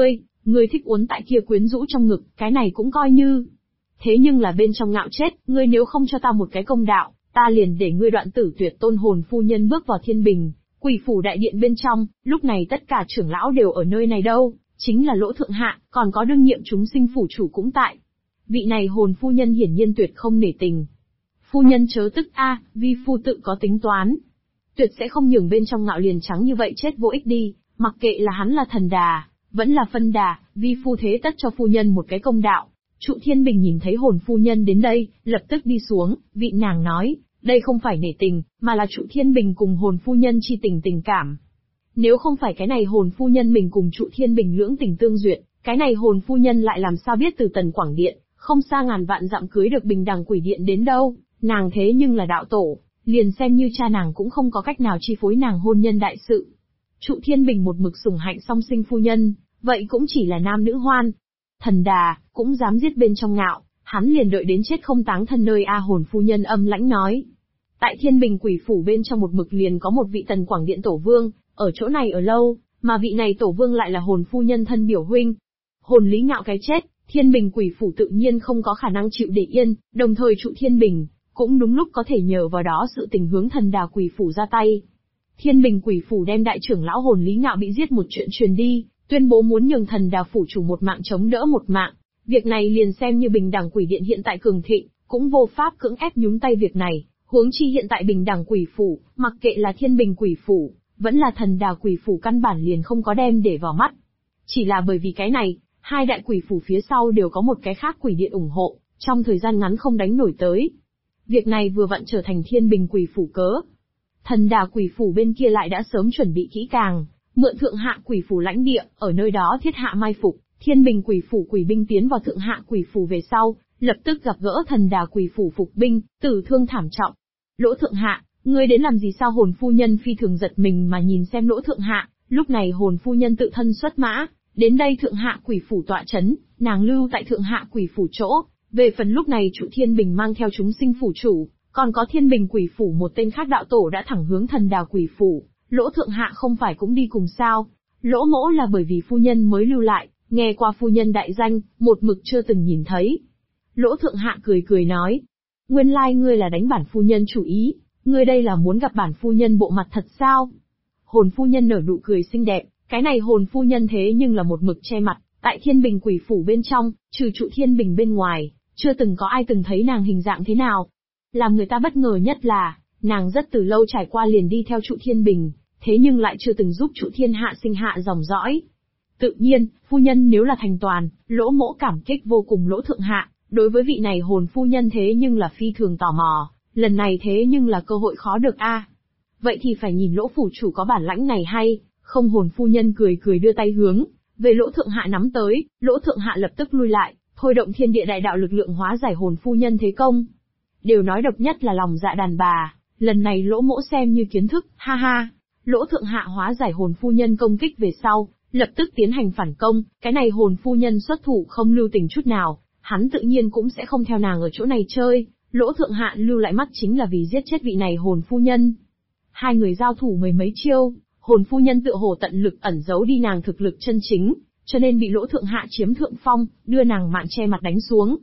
Ngươi thích uốn tại kia quyến rũ trong ngực, cái này cũng coi như. Thế nhưng là bên trong ngạo chết, ngươi nếu không cho ta một cái công đạo, ta liền để ngươi đoạn tử tuyệt tôn. Hồn phu nhân bước vào Thiên Bình Quỷ phủ đại điện bên trong, lúc này tất cả trưởng lão đều ở nơi này đâu, chính là Lỗ Thượng Hạ, còn có đương nhiệm chúng sinh phủ chủ cũng tại. Vị này hồn phu nhân hiển nhiên tuyệt không nể tình. Phu nhân chớ tức a, vi phu tự có tính toán. Tuyệt sẽ không nhường bên trong ngạo liền trắng như vậy chết vô ích đi, mặc kệ là hắn là thần đà, vẫn là phân đà, vi phu thế tất cho phu nhân một cái công đạo. Trụ Thiên Bình nhìn thấy hồn phu nhân đến đây, lập tức đi xuống, vị nàng nói, đây không phải nể tình, mà là Trụ Thiên Bình cùng hồn phu nhân chi tình cảm. Nếu không phải cái này hồn phu nhân mình cùng Trụ Thiên Bình lưỡng tình tương duyệt, cái này hồn phu nhân lại làm sao biết từ Tần Quảng Điện, không xa ngàn vạn dặm cưới được Bình Đằng Quỷ Điện đến đâu, nàng thế nhưng là đạo tổ, liền xem như cha nàng cũng không có cách nào chi phối nàng hôn nhân đại sự. Trụ Thiên Bình một mực sủng hạnh song sinh phu nhân, vậy cũng chỉ là nam nữ hoan. Thần đà, cũng dám giết bên trong ngạo, hắn liền đợi đến chết không táng thân nơi a. Hồn phu nhân âm lãnh nói. Tại Thiên Bình Quỷ phủ bên trong một mực liền có một vị Tần Quảng Điện tổ vương, ở chỗ này ở lâu, mà vị này tổ vương lại là hồn phu nhân thân biểu huynh. Hồn Lý Ngạo cái chết, Thiên Bình Quỷ phủ tự nhiên không có khả năng chịu để yên, đồng thời Trụ Thiên Bình cũng đúng lúc có thể nhờ vào đó sự tình hướng thần đà Quỷ phủ ra tay. Thiên Bình Quỷ phủ đem đại trưởng lão hồn Lý Ngạo bị giết một chuyện truyền đi, tuyên bố muốn nhường thần đà phủ chủ một mạng chống đỡ một mạng. Việc này liền xem như Bình Đẳng Quỷ Điện hiện tại cường thịnh, cũng vô pháp cưỡng ép nhúng tay việc này, huống chi hiện tại Bình Đẳng Quỷ phủ, mặc kệ là Thiên Bình Quỷ phủ, vẫn là thần đà Quỷ phủ căn bản liền không có đem để vào mắt. Chỉ là bởi vì cái này, hai đại quỷ phủ phía sau đều có một cái khác quỷ điện ủng hộ, trong thời gian ngắn không đánh nổi tới. Việc này vừa vặn trở thành Thiên Bình Quỷ phủ cớ. Thần đà Quỷ phủ bên kia lại đã sớm chuẩn bị kỹ càng, mượn Thượng Hạ Quỷ phủ lãnh địa, ở nơi đó thiết hạ mai phục. Thiên Bình Quỷ phủ quỷ binh tiến vào Thượng Hạ Quỷ phủ về sau, lập tức gặp gỡ thần đà Quỷ phủ phục binh, tử thương thảm trọng. Lỗ Thượng Hạ, ngươi đến làm gì sao? Hồn phu nhân phi thường giật mình mà nhìn xem Lỗ Thượng Hạ, lúc này hồn phu nhân tự thân xuất mã, đến đây Thượng Hạ Quỷ phủ tọa chấn, nàng lưu tại Thượng Hạ Quỷ phủ chỗ. Về phần lúc này Trụ Thiên Bình mang theo chúng sinh phủ chủ, còn có Thiên Bình Quỷ phủ một tên khác đạo tổ đã thẳng hướng thần đà Quỷ phủ. Lỗ Thượng Hạ không phải cũng đi cùng sao? Lỗ mỗ là bởi vì phu nhân mới lưu lại, nghe qua phu nhân đại danh, một mực chưa từng nhìn thấy. Lỗ Thượng Hạ cười nói, nguyên lai ngươi là đánh bản phu nhân chủ ý, ngươi đây là muốn gặp bản phu nhân bộ mặt thật sao? Hồn phu nhân nở nụ cười xinh đẹp, cái này hồn phu nhân thế nhưng là một mực che mặt, tại Thiên Bình Quỷ phủ bên trong, trừ Trụ Thiên Bình bên ngoài, chưa từng có ai từng thấy nàng hình dạng thế nào. Làm người ta bất ngờ nhất là, nàng rất từ lâu trải qua liền đi theo Trụ Thiên Bình, thế nhưng lại chưa từng giúp Trụ Thiên Hạ sinh hạ dòng dõi. Tự nhiên, phu nhân nếu là thành toàn, Lỗ mỗ cảm kích vô cùng. Lỗ Thượng Hạ, đối với vị này hồn phu nhân thế nhưng là phi thường tò mò, lần này thế nhưng là cơ hội khó được a. Vậy thì phải nhìn Lỗ phủ chủ có bản lãnh này hay không. Hồn phu nhân cười đưa tay hướng về Lỗ Thượng Hạ nắm tới, Lỗ Thượng Hạ lập tức lui lại, thôi động thiên địa đại đạo lực lượng hóa giải hồn phu nhân thế công. Đều nói độc nhất là lòng dạ đàn bà, lần này Lỗ mỗ xem như kiến thức, ha ha. Lỗ Thượng Hạ hóa giải hồn phu nhân công kích về sau, lập tức tiến hành phản công, cái này hồn phu nhân xuất thủ không lưu tình chút nào, hắn tự nhiên cũng sẽ không theo nàng ở chỗ này chơi. Lỗ Thượng Hạ lưu lại mắt chính là vì giết chết vị này hồn phu nhân. Hai người giao thủ mười mấy chiêu, hồn phu nhân tựa hồ tận lực ẩn giấu đi nàng thực lực chân chính, cho nên bị Lỗ Thượng Hạ chiếm thượng phong, đưa nàng mạn che mặt đánh xuống.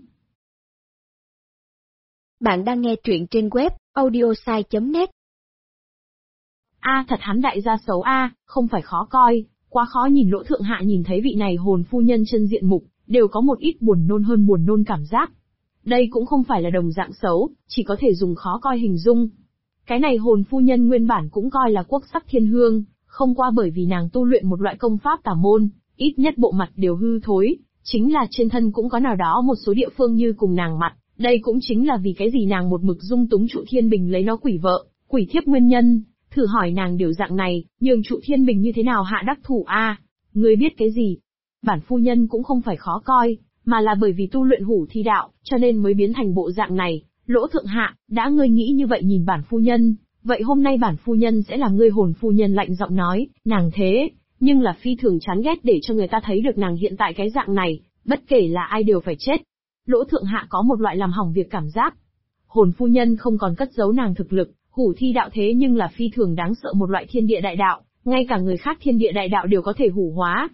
Bạn đang nghe truyện trên web audiosai.net. Thật hắn đại gia xấu không phải khó coi, quá khó nhìn. Lỗ Thượng Hạ nhìn thấy vị này hồn phu nhân chân diện mục, đều có một ít buồn nôn hơn buồn nôn cảm giác. Đây cũng không phải là đồng dạng xấu, chỉ có thể dùng khó coi hình dung. Cái này hồn phu nhân nguyên bản cũng coi là quốc sắc thiên hương, không qua bởi vì nàng tu luyện một loại công pháp tà môn, ít nhất bộ mặt đều hư thối, chính là trên thân cũng có nào đó một số địa phương như cùng nàng mặt, đây cũng chính là vì cái gì nàng một mực dung túng Trụ Thiên Bình lấy nó quỷ vợ, quỷ thiếp nguyên nhân. Thử hỏi nàng điều dạng này, nhường Trụ Thiên Bình như thế nào hạ đắc thủ Ngươi biết cái gì? Bản phu nhân cũng không phải khó coi, mà là bởi vì tu luyện hủ thi đạo, cho nên mới biến thành bộ dạng này. Lỗ Thượng Hạ, đã ngươi nghĩ như vậy nhìn bản phu nhân, vậy hôm nay bản phu nhân sẽ làm ngươi. Hồn phu nhân lạnh giọng nói, nàng thế, nhưng là phi thường chán ghét để cho người ta thấy được nàng hiện tại cái dạng này, bất kể là ai đều phải chết. Lỗ Thượng Hạ có một loại làm hỏng việc cảm giác. Hồn phu nhân không còn cất giấu nàng thực lực, hủ thi đạo thế nhưng là phi thường đáng sợ một loại thiên địa đại đạo, ngay cả người khác thiên địa đại đạo đều có thể hủ hóa.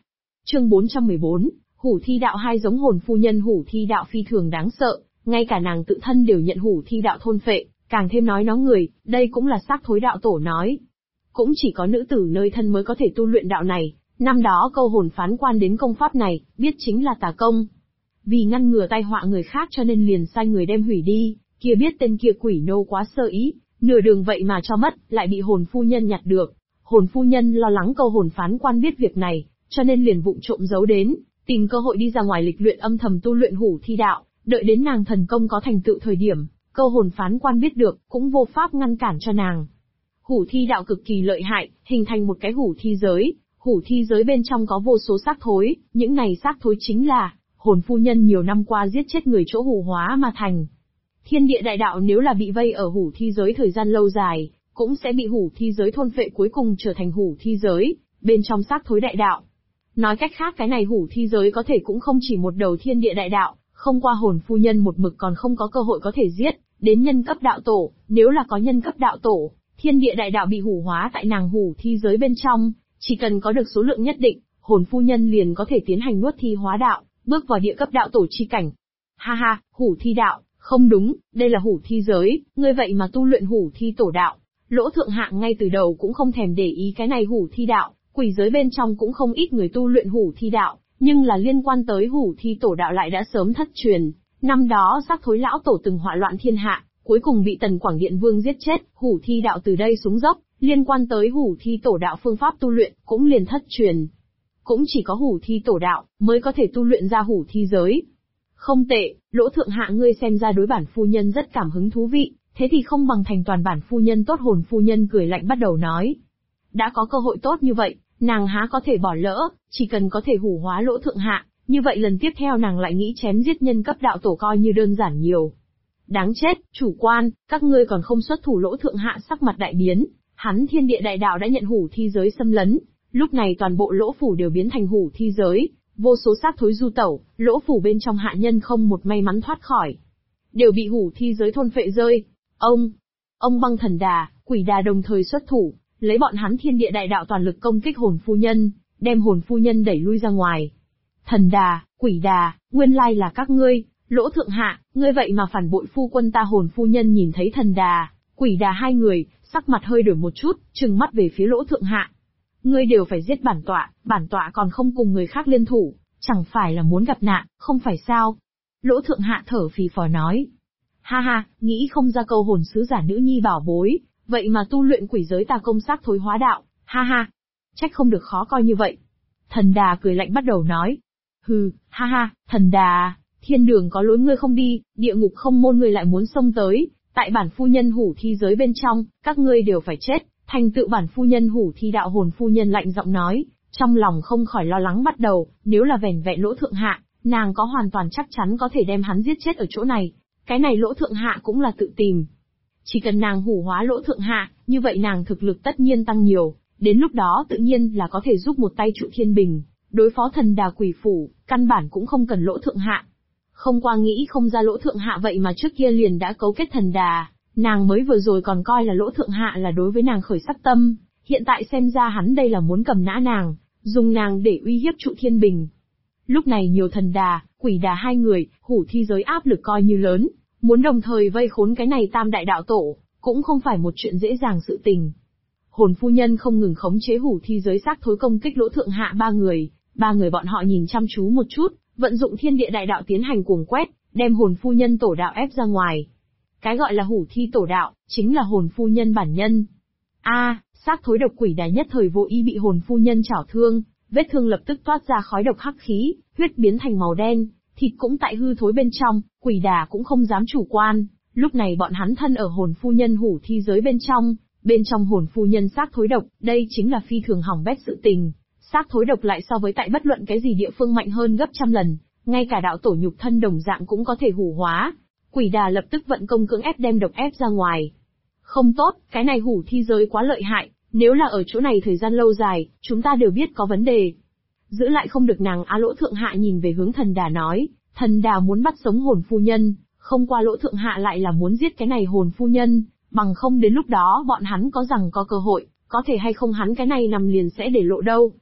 Chương 414, Hủ Thi Đạo hai giống hồn phu nhân Hủ Thi Đạo phi thường đáng sợ, ngay cả nàng tự thân đều nhận Hủ Thi Đạo thôn phệ, càng thêm nói nó người, đây cũng là xác thối đạo tổ nói. Cũng chỉ có nữ tử nơi thân mới có thể tu luyện đạo này, năm đó câu hồn phán quan đến công pháp này, biết chính là tà công. Vì ngăn ngừa tai họa người khác cho nên liền sai người đem hủy đi, kia biết tên kia quỷ nô quá sơ ý, nửa đường vậy mà cho mất, lại bị hồn phu nhân nhặt được. Hồn phu nhân lo lắng câu hồn phán quan biết việc này, cho nên liền vụng trộm giấu đến, tìm cơ hội đi ra ngoài lịch luyện âm thầm tu luyện Hủ Thi Đạo, đợi đến nàng thần công có thành tựu thời điểm, câu hồn phán quan biết được, cũng vô pháp ngăn cản cho nàng. Hủ Thi Đạo cực kỳ lợi hại, hình thành một cái hủ thi giới, hủ thi giới bên trong có vô số xác thối, những này xác thối chính là hồn phu nhân nhiều năm qua giết chết người chỗ hủ hóa mà thành. Thiên địa đại đạo nếu là bị vây ở hủ thi giới thời gian lâu dài, cũng sẽ bị hủ thi giới thôn phệ cuối cùng trở thành hủ thi giới, bên trong xác thối đại đạo. Nói cách khác cái này hủ thi giới có thể cũng không chỉ một đầu thiên địa đại đạo, không qua hồn phu nhân một mực còn không có cơ hội có thể giết, đến nhân cấp đạo tổ, nếu là có nhân cấp đạo tổ, thiên địa đại đạo bị hủ hóa tại nàng hủ thi giới bên trong, chỉ cần có được số lượng nhất định, hồn phu nhân liền có thể tiến hành nuốt thi hóa đạo, bước vào địa cấp đạo tổ chi cảnh. Ha ha, hủ thi đạo, không đúng, đây là hủ thi giới, ngươi vậy mà tu luyện hủ thi tổ đạo. Lỗ Thượng Hạng ngay từ đầu cũng không thèm để ý cái này hủ thi đạo, quỷ giới bên trong cũng không ít người tu luyện hủ thi đạo, nhưng là liên quan tới hủ thi tổ đạo lại đã sớm thất truyền. Năm đó xác thối lão tổ từng họa loạn thiên hạ, cuối cùng bị Tần Quảng Điện Vương giết chết, hủ thi đạo từ đây xuống dốc, liên quan tới hủ thi tổ đạo phương pháp tu luyện cũng liền thất truyền. Cũng chỉ có hủ thi tổ đạo mới có thể tu luyện ra hủ thi giới. Không tệ, Lỗ Thượng Hạng ngươi xem ra đối bản phu nhân rất cảm hứng thú vị, thế thì không bằng thành toàn bản phu nhân tốt. Hồn phu nhân cười lạnh bắt đầu nói. Đã có cơ hội tốt như vậy, nàng há có thể bỏ lỡ, chỉ cần có thể hủ hóa Lỗ Thượng Hạng, như vậy lần tiếp theo nàng lại nghĩ chém giết nhân cấp đạo tổ coi như đơn giản nhiều. Đáng chết, chủ quan, các ngươi còn không xuất thủ. Lỗ Thượng Hạng sắc mặt đại biến, hắn thiên địa đại đạo đã nhận hủ thi giới xâm lấn, lúc này toàn bộ lỗ phủ đều biến thành hủ thi giới, vô số xác thối du tẩu, lỗ phủ bên trong hạ nhân không một may mắn thoát khỏi, đều bị hủ thi giới thôn phệ rơi. Ông Băng Thần Đà, Quỷ Đà đồng thời xuất thủ, lấy bọn hắn thiên địa đại đạo toàn lực công kích hồn phu nhân, đem hồn phu nhân đẩy lui ra ngoài. Thần Đà, Quỷ Đà, nguyên lai là các ngươi. Lỗ Thượng Hạ, ngươi vậy mà phản bội phu quân ta. Hồn phu nhân nhìn thấy Thần Đà, Quỷ Đà hai người, sắc mặt hơi đổi một chút, trừng mắt về phía Lỗ Thượng Hạ. Ngươi đều phải giết bản tọa còn không cùng người khác liên thủ, chẳng phải là muốn gặp nạn, không phải sao? Lỗ Thượng Hạ thở phì phò nói. Ha ha, nghĩ không ra câu hồn sứ giả nữ nhi bảo bối, vậy mà tu luyện quỷ giới tà công xác thối hóa đạo, ha ha. Trách không được khó coi như vậy. Thần Đà cười lạnh bắt đầu nói. Hừ, ha ha, Thần Đà, thiên đường có lối ngươi không đi, địa ngục không môn ngươi lại muốn xông tới, tại bản phu nhân hủ thi giới bên trong, các ngươi đều phải chết, thành tựu bản phu nhân hủ thi đạo. Hồn phu nhân lạnh giọng nói, trong lòng không khỏi lo lắng bắt đầu, nếu là vẻn vẹn Lỗ Thượng Hạ, nàng có hoàn toàn chắc chắn có thể đem hắn giết chết ở chỗ này, cái này Lỗ Thượng Hạ cũng là tự tìm. Chỉ cần nàng hủ hóa Lỗ Thượng Hạ, như vậy nàng thực lực tất nhiên tăng nhiều, đến lúc đó tự nhiên là có thể giúp một tay trụ thiên bình, đối phó Thần Đà quỷ phủ, căn bản cũng không cần Lỗ Thượng Hạ. Không qua nghĩ không ra Lỗ Thượng Hạ vậy mà trước kia liền đã cấu kết Thần Đà, nàng mới vừa rồi còn coi là Lỗ Thượng Hạ là đối với nàng khởi sắc tâm, hiện tại xem ra hắn đây là muốn cầm nã nàng, dùng nàng để uy hiếp trụ thiên bình. Lúc này nhiều Thần Đà, Quỷ Đà hai người, hủ thi giới áp lực coi như lớn, muốn đồng thời vây khốn cái này tam đại đạo tổ, cũng không phải một chuyện dễ dàng sự tình. Hồn phu nhân không ngừng khống chế hủ thi giới xác thối công kích Lỗ Thượng Hạ ba người bọn họ nhìn chăm chú một chút, vận dụng thiên địa đại đạo tiến hành cuồng quét, đem hồn phu nhân tổ đạo ép ra ngoài. Cái gọi là hủ thi tổ đạo, chính là hồn phu nhân bản nhân. Xác thối độc Quỷ Đà nhất thời vô ý bị hồn phu nhân chảo thương, vết thương lập tức toát ra khói độc hắc khí, huyết biến thành màu đen, thịt cũng tại hư thối bên trong. Quỷ Đà cũng không dám chủ quan, lúc này bọn hắn thân ở hồn phu nhân hủ thi giới bên trong hồn phu nhân xác thối độc, đây chính là phi thường hỏng bét sự tình. Xác thối độc lại so với tại bất luận cái gì địa phương mạnh hơn gấp trăm lần, ngay cả đạo tổ nhục thân đồng dạng cũng có thể hủ hóa. Quỷ Đà lập tức vận công cưỡng ép đem độc ép ra ngoài. Không tốt, cái này hủ thi giới quá lợi hại, nếu là ở chỗ này thời gian lâu dài, chúng ta đều biết có vấn đề. Giữ lại không được nàng. Lỗ Thượng Hạ nhìn về hướng Thần Đà nói, Thần Đà muốn bắt sống hồn phu nhân, không qua Lỗ Thượng Hạ lại là muốn giết cái này hồn phu nhân, bằng không đến lúc đó bọn hắn có cơ hội, có thể hay không hắn cái này nằm liền sẽ để lộ đâu.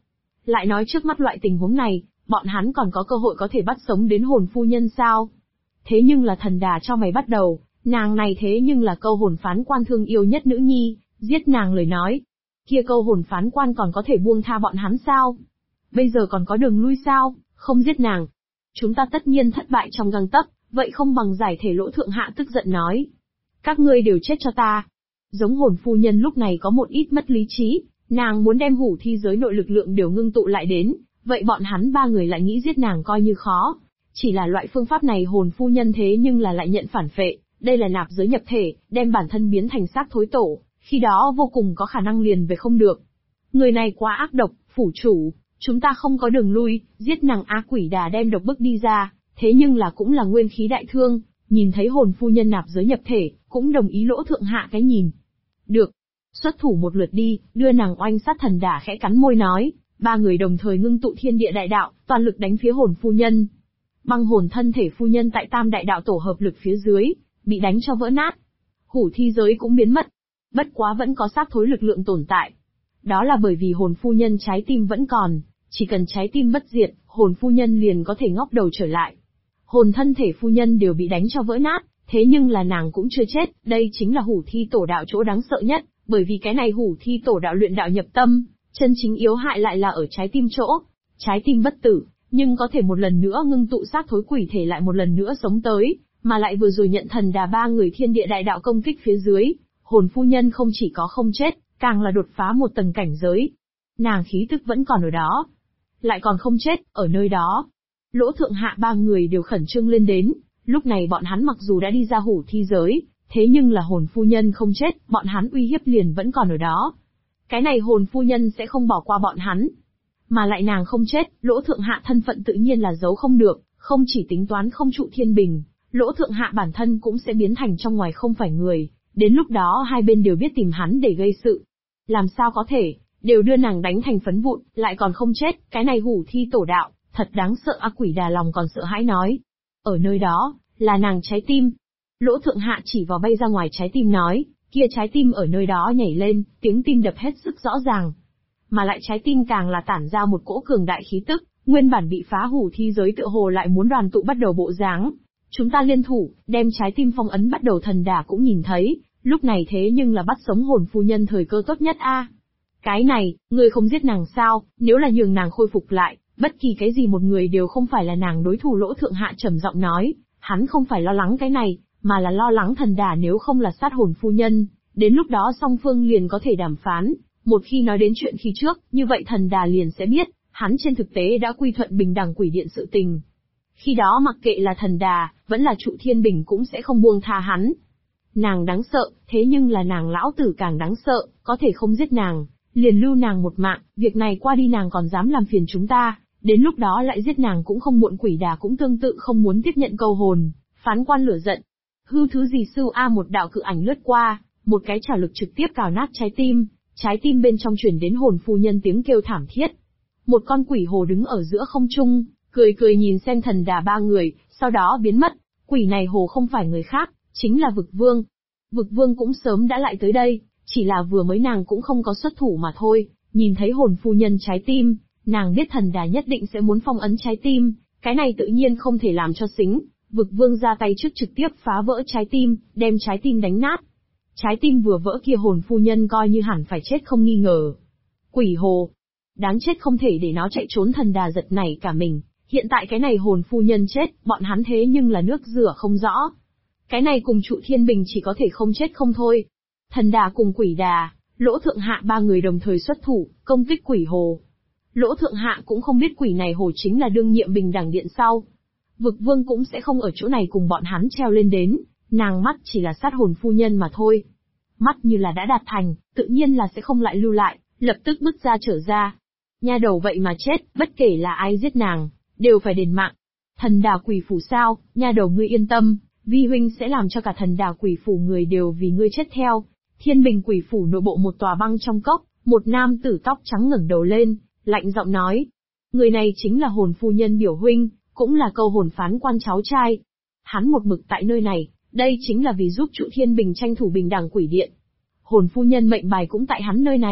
Lại nói trước mắt loại tình huống này, bọn hắn còn có cơ hội có thể bắt sống đến hồn phu nhân sao? Thế nhưng là thần đà cho mày bắt đầu, nàng này thế nhưng là câu hồn phán quan thương yêu nhất nữ nhi, giết nàng lời nói. Kia câu hồn phán quan còn có thể buông tha bọn hắn sao? Bây giờ còn có đường lui sao, không giết nàng. Chúng ta tất nhiên thất bại trong gang tấc, vậy không bằng giải thể. Lỗ Thượng Hạ tức giận nói. Các ngươi đều chết cho ta. Giống hồn phu nhân lúc này có một ít mất lý trí, nàng muốn đem hủ thi giới nội lực lượng đều ngưng tụ lại đến, vậy bọn hắn ba người lại nghĩ giết nàng coi như khó. Chỉ là loại phương pháp này hồn phu nhân thế nhưng là lại nhận phản phệ, đây là nạp giới nhập thể, đem bản thân biến thành xác thối tổ, khi đó vô cùng có khả năng liền về không được. Người này quá ác độc, phủ chủ, chúng ta không có đường lui, giết nàng A. Quỷ Đà đem độc bức đi ra, thế nhưng là cũng là nguyên khí đại thương, nhìn thấy hồn phu nhân nạp giới nhập thể, cũng đồng ý Lỗ Thượng Hạ cái nhìn. Được, xuất thủ một lượt đi, đưa nàng oanh sát. Thần Đà khẽ cắn môi nói, ba người đồng thời ngưng tụ thiên địa đại đạo, toàn lực đánh phía hồn phu nhân. Băng hồn thân thể phu nhân tại tam đại đạo tổ hợp lực phía dưới, bị đánh cho vỡ nát. Hủ thi giới cũng biến mất. Bất quá vẫn có xác thối lực lượng tồn tại. Đó là bởi vì hồn phu nhân trái tim vẫn còn, chỉ cần trái tim bất diệt, hồn phu nhân liền có thể ngóc đầu trở lại. Hồn thân thể phu nhân đều bị đánh cho vỡ nát, thế nhưng là nàng cũng chưa chết, đây chính là hủ thi tổ đạo chỗ đáng sợ nhất, bởi vì cái này hủ thi tổ đạo luyện đạo nhập tâm, chân chính yếu hại lại là ở trái tim chỗ. Trái tim bất tử, nhưng có thể một lần nữa ngưng tụ xác thối quỷ thể lại một lần nữa sống tới, mà lại vừa rồi nhận thần đà ba người thiên địa đại đạo công kích phía dưới, hồn phu nhân không chỉ có không chết, càng là đột phá một tầng cảnh giới. Nàng khí tức vẫn còn ở đó, lại còn không chết, ở nơi đó. Lỗ Thượng Hạ ba người đều khẩn trương lên đến, lúc này bọn hắn mặc dù đã đi ra hủ thi giới, thế nhưng là hồn phu nhân không chết, bọn hắn uy hiếp liền vẫn còn ở đó. Cái này hồn phu nhân sẽ không bỏ qua bọn hắn. Mà lại nàng không chết, Lỗ Thượng Hạ thân phận tự nhiên là giấu không được, không chỉ tính toán không trụ thiên bình, Lỗ Thượng Hạ bản thân cũng sẽ biến thành trong ngoài không phải người, đến lúc đó hai bên đều biết tìm hắn để gây sự. Làm sao có thể, đều đưa nàng đánh thành phấn vụn, lại còn không chết, cái này hủ thi tổ đạo, thật đáng sợ. A. Quỷ Đà lòng còn sợ hãi nói. Ở nơi đó, là nàng trái tim. Lỗ Thượng Hạ chỉ vào bay ra ngoài trái tim nói, kia trái tim ở nơi đó nhảy lên, tiếng tim đập hết sức rõ ràng. Mà lại trái tim càng là tản ra một cỗ cường đại khí tức, nguyên bản bị phá hủ thi giới tựa hồ lại muốn đoàn tụ bắt đầu bộ dáng. Chúng ta liên thủ, đem trái tim phong ấn bắt đầu. Thần Đà cũng nhìn thấy, lúc này thế nhưng là bắt sống hồn phu nhân thời cơ tốt nhất a. Cái này, người không giết nàng sao, nếu là nhường nàng khôi phục lại, bất kỳ cái gì một người đều không phải là nàng đối thủ. Lỗ Thượng Hạ trầm giọng nói, hắn không phải lo lắng cái này, mà là lo lắng Thần Đà nếu không là sát hồn phu nhân, đến lúc đó song phương liền có thể đàm phán. Một khi nói đến chuyện khi trước, như vậy Thần Đà liền sẽ biết, hắn trên thực tế đã quy thuận bình đẳng quỷ điện sự tình. Khi đó mặc kệ là Thần Đà, vẫn là trụ thiên bình cũng sẽ không buông tha hắn. Nàng đáng sợ, thế nhưng là nàng lão tử càng đáng sợ, có thể không giết nàng, liền lưu nàng một mạng, việc này qua đi nàng còn dám làm phiền chúng ta, đến lúc đó lại giết nàng cũng không muộn. Quỷ Đà cũng tương tự không muốn tiếp nhận câu hồn, phán quan lửa giận. Hư thứ gì sư a. Một đạo cự ảnh lướt qua, một cái trảo lực trực tiếp cào nát trái tim bên trong truyền đến hồn phu nhân tiếng kêu thảm thiết. Một con quỷ hồ đứng ở giữa không trung, cười cười nhìn xem Thần Đà ba người, sau đó biến mất. Quỷ này hồ không phải người khác, chính là Vực Vương. Vực Vương cũng sớm đã lại tới đây, chỉ là vừa mới nàng cũng không có xuất thủ mà thôi. Nhìn thấy hồn phu nhân trái tim, nàng biết Thần Đà nhất định sẽ muốn phong ấn trái tim, cái này tự nhiên không thể làm cho xính. Vực Vương ra tay trước trực tiếp phá vỡ trái tim, đem trái tim đánh nát. Trái tim vừa vỡ kia hồn phu nhân coi như hẳn phải chết không nghi ngờ. Quỷ hồ, đáng chết, không thể để nó chạy trốn. Thần Đà giật nảy cả mình, hiện tại cái này hồn phu nhân chết, bọn hắn thế nhưng là nước rửa không rõ. Cái này cùng trụ thiên bình chỉ có thể không chết không thôi. Thần Đà cùng Quỷ Đà, Lỗ Thượng Hạ ba người đồng thời xuất thủ, công kích quỷ hồ. Lỗ Thượng Hạ cũng không biết quỷ này hồ chính là đương nhiệm bình đẳng điện sau. Vực Vương cũng sẽ không ở chỗ này cùng bọn hắn treo lên đến, nàng mắt chỉ là sát hồn phu nhân mà thôi. Mắt như là đã đạt thành, tự nhiên là sẽ không lại lưu lại, lập tức bước ra trở ra. Nha đầu vậy mà chết, bất kể là ai giết nàng, đều phải đền mạng. Thần Đà quỷ phủ sao, nha đầu ngươi yên tâm, vi huynh sẽ làm cho cả Thần Đà quỷ phủ người đều vì ngươi chết theo. Thiên Bình quỷ phủ nội bộ một tòa băng trong cốc, một nam tử tóc trắng ngẩng đầu lên, lạnh giọng nói. Người này chính là hồn phu nhân biểu huynh, cũng là câu hồn phán quan cháu trai. Hắn một mực tại nơi này, đây chính là vì giúp trụ thiên bình tranh thủ bình đẳng quỷ điện. Hồn phu nhân mệnh bài cũng tại hắn nơi này,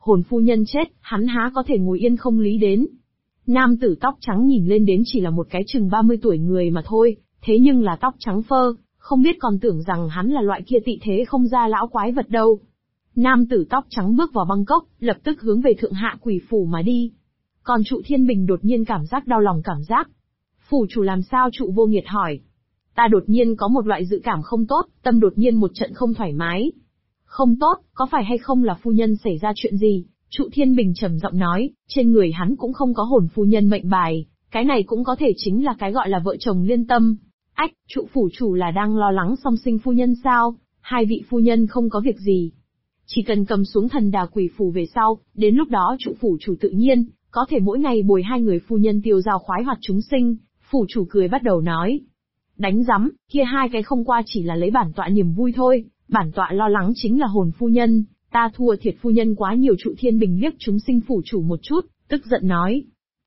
Hồn phu nhân chết, hắn há có thể ngồi yên không lý đến. Nam tử tóc trắng nhìn lên đến chỉ là một cái chừng 30 tuổi người mà thôi, thế nhưng là tóc trắng phơ, không biết còn tưởng rằng hắn là loại kia tị thế không ra lão quái vật đâu. Nam tử tóc trắng bước vào Bangkok, lập tức hướng về thượng hạ quỷ phủ mà đi. Còn trụ Thiên Bình đột nhiên cảm giác đau lòng cảm giác. Phủ chủ làm sao? Trụ Vô Nghiệt hỏi. Ta đột nhiên có một loại dự cảm không tốt, tâm đột nhiên một trận không thoải mái. Không tốt, có phải hay không là phu nhân xảy ra chuyện gì? Trụ Thiên Bình trầm giọng nói, trên người hắn cũng không có hồn phu nhân mệnh bài, cái này cũng có thể chính là cái gọi là vợ chồng liên tâm. Ách, trụ phủ chủ là đang lo lắng song sinh phu nhân sao? Hai vị phu nhân không có việc gì. Chỉ cần cầm xuống thần đà quỷ phủ về sau, đến lúc đó trụ phủ chủ tự nhiên, có thể mỗi ngày bồi hai người phu nhân tiêu dao khoái hoạt chúng sinh. Phủ chủ cười bắt đầu nói. Đánh rắm, kia hai cái không qua chỉ là lấy bản tọa niềm vui thôi, bản tọa lo lắng chính là hồn phu nhân, ta thua thiệt phu nhân quá nhiều. Trụ Thiên Bình liếc chúng sinh phủ chủ một chút, tức giận nói.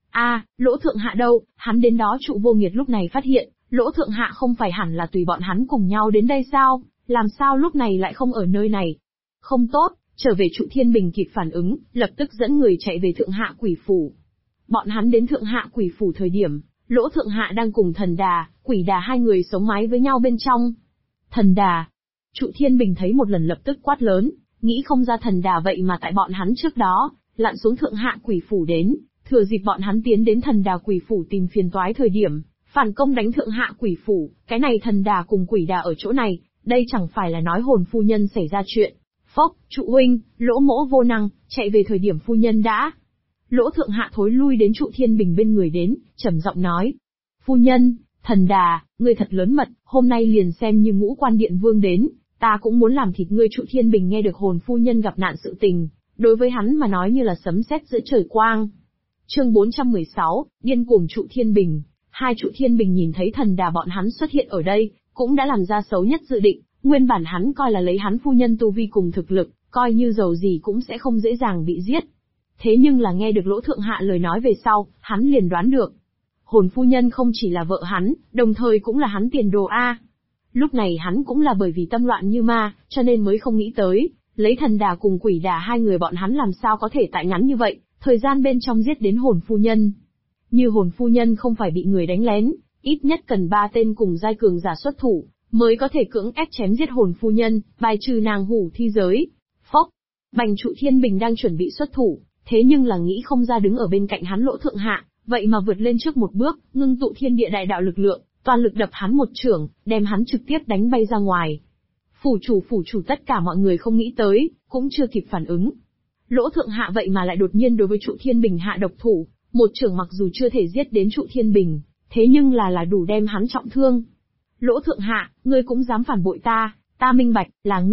Lỗ thượng hạ đâu? Hắn đến đó. Trụ Vô Nghiệt lúc này phát hiện, Lỗ thượng hạ không phải hẳn là tùy bọn hắn cùng nhau đến đây sao, làm sao lúc này lại không ở nơi này? Không tốt, trở về. Trụ Thiên Bình kịp phản ứng, lập tức dẫn người chạy về thượng hạ quỷ phủ. Bọn hắn đến thượng hạ quỷ phủ thời điểm, Lỗ thượng hạ đang cùng thần đà, quỷ đà hai người sống mái với nhau bên trong. Thần đà. Trụ Thiên Bình thấy một lần lập tức quát lớn, nghĩ không ra thần đà vậy mà tại bọn hắn trước đó, lặn xuống thượng hạ quỷ phủ đến, thừa dịp bọn hắn tiến đến thần đà quỷ phủ tìm phiền toái thời điểm, phản công đánh thượng hạ quỷ phủ. Cái này thần đà cùng quỷ đà ở chỗ này, đây chẳng phải là nói hồn phu nhân xảy ra chuyện. Phốc, trụ huynh, Lỗ mỗ vô năng, chạy về thời điểm phu nhân đã. Lỗ thượng hạ thối lui đến Trụ Thiên Bình bên người đến, trầm giọng nói. Phu nhân, thần đà, ngươi thật lớn mật, hôm nay liền xem như Ngũ Quan Điện Vương đến, ta cũng muốn làm thịt ngươi. Trụ Thiên Bình nghe được hồn phu nhân gặp nạn sự tình, đối với hắn mà nói như là sấm sét giữa trời quang. Chương 416, điên cuồng Trụ Thiên Bình. Hai Trụ Thiên Bình nhìn thấy thần đà bọn hắn xuất hiện ở đây, cũng đã làm ra xấu nhất dự định, nguyên bản hắn coi là lấy hắn phu nhân tu vi cùng thực lực, coi như dầu gì cũng sẽ không dễ dàng bị giết. Thế nhưng là nghe được Lỗ thượng hạ lời nói về sau, hắn liền đoán được. Hồn phu nhân không chỉ là vợ hắn, đồng thời cũng là hắn tiền đồ a. Lúc này hắn cũng là bởi vì tâm loạn như ma, cho nên mới không nghĩ tới, lấy thần đà cùng quỷ đà hai người bọn hắn làm sao có thể tại ngắn như vậy, thời gian bên trong giết đến hồn phu nhân. Như hồn phu nhân không phải bị người đánh lén, ít nhất cần 3 tên cùng giai cường giả xuất thủ, mới có thể cưỡng ép chém giết hồn phu nhân, bài trừ nàng hủ thi giới. Phốc, Bành. Trụ Thiên Bình đang chuẩn bị xuất thủ, thế nhưng là nghĩ không ra đứng ở bên cạnh hắn Lỗ thượng hạ, vậy mà vượt lên trước một bước, ngưng tụ thiên địa đại đạo lực lượng, toàn lực đập hắn một chưởng, đem hắn trực tiếp đánh bay ra ngoài. Phủ chủ tất cả mọi người không nghĩ tới, cũng chưa kịp phản ứng. Lỗ thượng hạ vậy mà lại đột nhiên đối với Trụ Thiên Bình hạ độc thủ, một chưởng mặc dù chưa thể giết đến Trụ Thiên Bình, thế nhưng là đủ đem hắn trọng thương. Lỗ thượng hạ, ngươi cũng dám phản bội ta, ta minh bạch,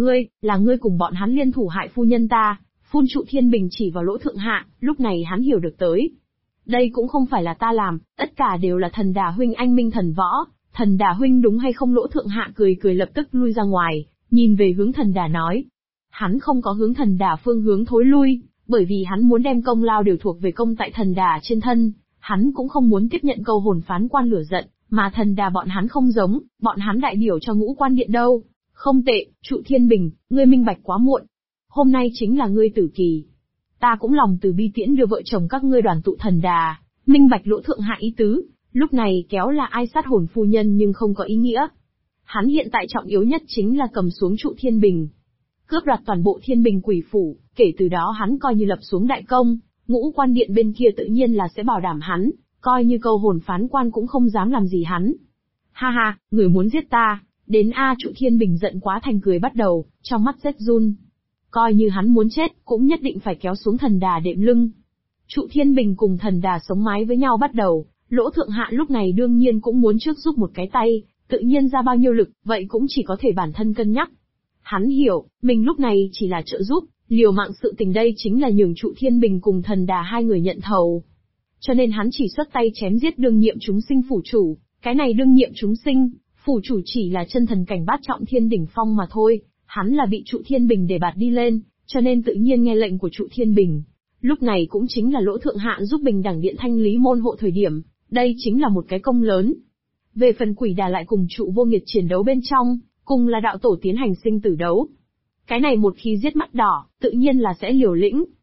là ngươi cùng bọn hắn liên thủ hại phu nhân ta. Phun. Trụ Thiên Bình chỉ vào Lỗ thượng hạ, lúc này hắn hiểu được tới. Đây cũng không phải là ta làm, tất cả đều là thần đà huynh anh minh thần võ, thần đà huynh đúng hay không? Lỗ thượng hạ cười lập tức lui ra ngoài, nhìn về hướng thần đà nói. Hắn không có hướng thần đà phương hướng thối lui, bởi vì hắn muốn đem công lao đều thuộc về công tại thần đà trên thân, hắn cũng không muốn tiếp nhận câu hồn phán quan lửa giận, mà thần đà bọn hắn không giống, bọn hắn đại biểu cho Ngũ Quan Điện đâu. Không tệ, Trụ Thiên Bình, ngươi minh bạch quá muộn. Hôm nay chính là ngươi tử kỳ. Ta cũng lòng từ bi tiễn đưa vợ chồng các ngươi đoàn tụ thần đà, minh bạch Lỗ thượng hạ ý tứ, lúc này kéo là ai sát hồn phu nhân nhưng không có ý nghĩa. Hắn hiện tại trọng yếu nhất chính là cầm xuống Trụ Thiên Bình, cướp đoạt toàn bộ Thiên Bình quỷ phủ, kể từ đó hắn coi như lập xuống đại công, Ngũ Quan Điện bên kia tự nhiên là sẽ bảo đảm hắn, coi như câu hồn phán quan cũng không dám làm gì hắn. Ha ha, người muốn giết ta, đến a. Trụ Thiên Bình giận quá thành cười bắt đầu, trong mắt rét run. Coi như hắn muốn chết, cũng nhất định phải kéo xuống thần đà đệm lưng. Trụ Thiên Bình cùng thần đà sống mái với nhau bắt đầu, Lỗ thượng hạ lúc này đương nhiên cũng muốn trước giúp một cái tay, tự nhiên ra bao nhiêu lực, vậy cũng chỉ có thể bản thân cân nhắc. Hắn hiểu, mình lúc này chỉ là trợ giúp, liều mạng sự tình đây chính là nhường Trụ Thiên Bình cùng thần đà hai người nhận thầu. Cho nên hắn chỉ xuất tay chém giết đương nhiệm chúng sinh phủ chủ, cái này đương nhiệm chúng sinh, phủ chủ chỉ là chân thần cảnh bát trọng thiên đỉnh phong mà thôi, hắn là bị Trụ Thiên Bình để bạt đi lên, cho nên tự nhiên nghe lệnh của Trụ Thiên Bình. Lúc này cũng chính là Lỗ thượng hạ giúp Bình Đẳng Điện thanh lý môn hộ thời điểm, đây chính là một cái công lớn. Về phần quỷ đà lại cùng Trụ Vô Nghiệt chiến đấu bên trong, cùng là đạo tổ tiến hành sinh tử đấu. Cái này một khi giết mắt đỏ, tự nhiên là sẽ liều lĩnh.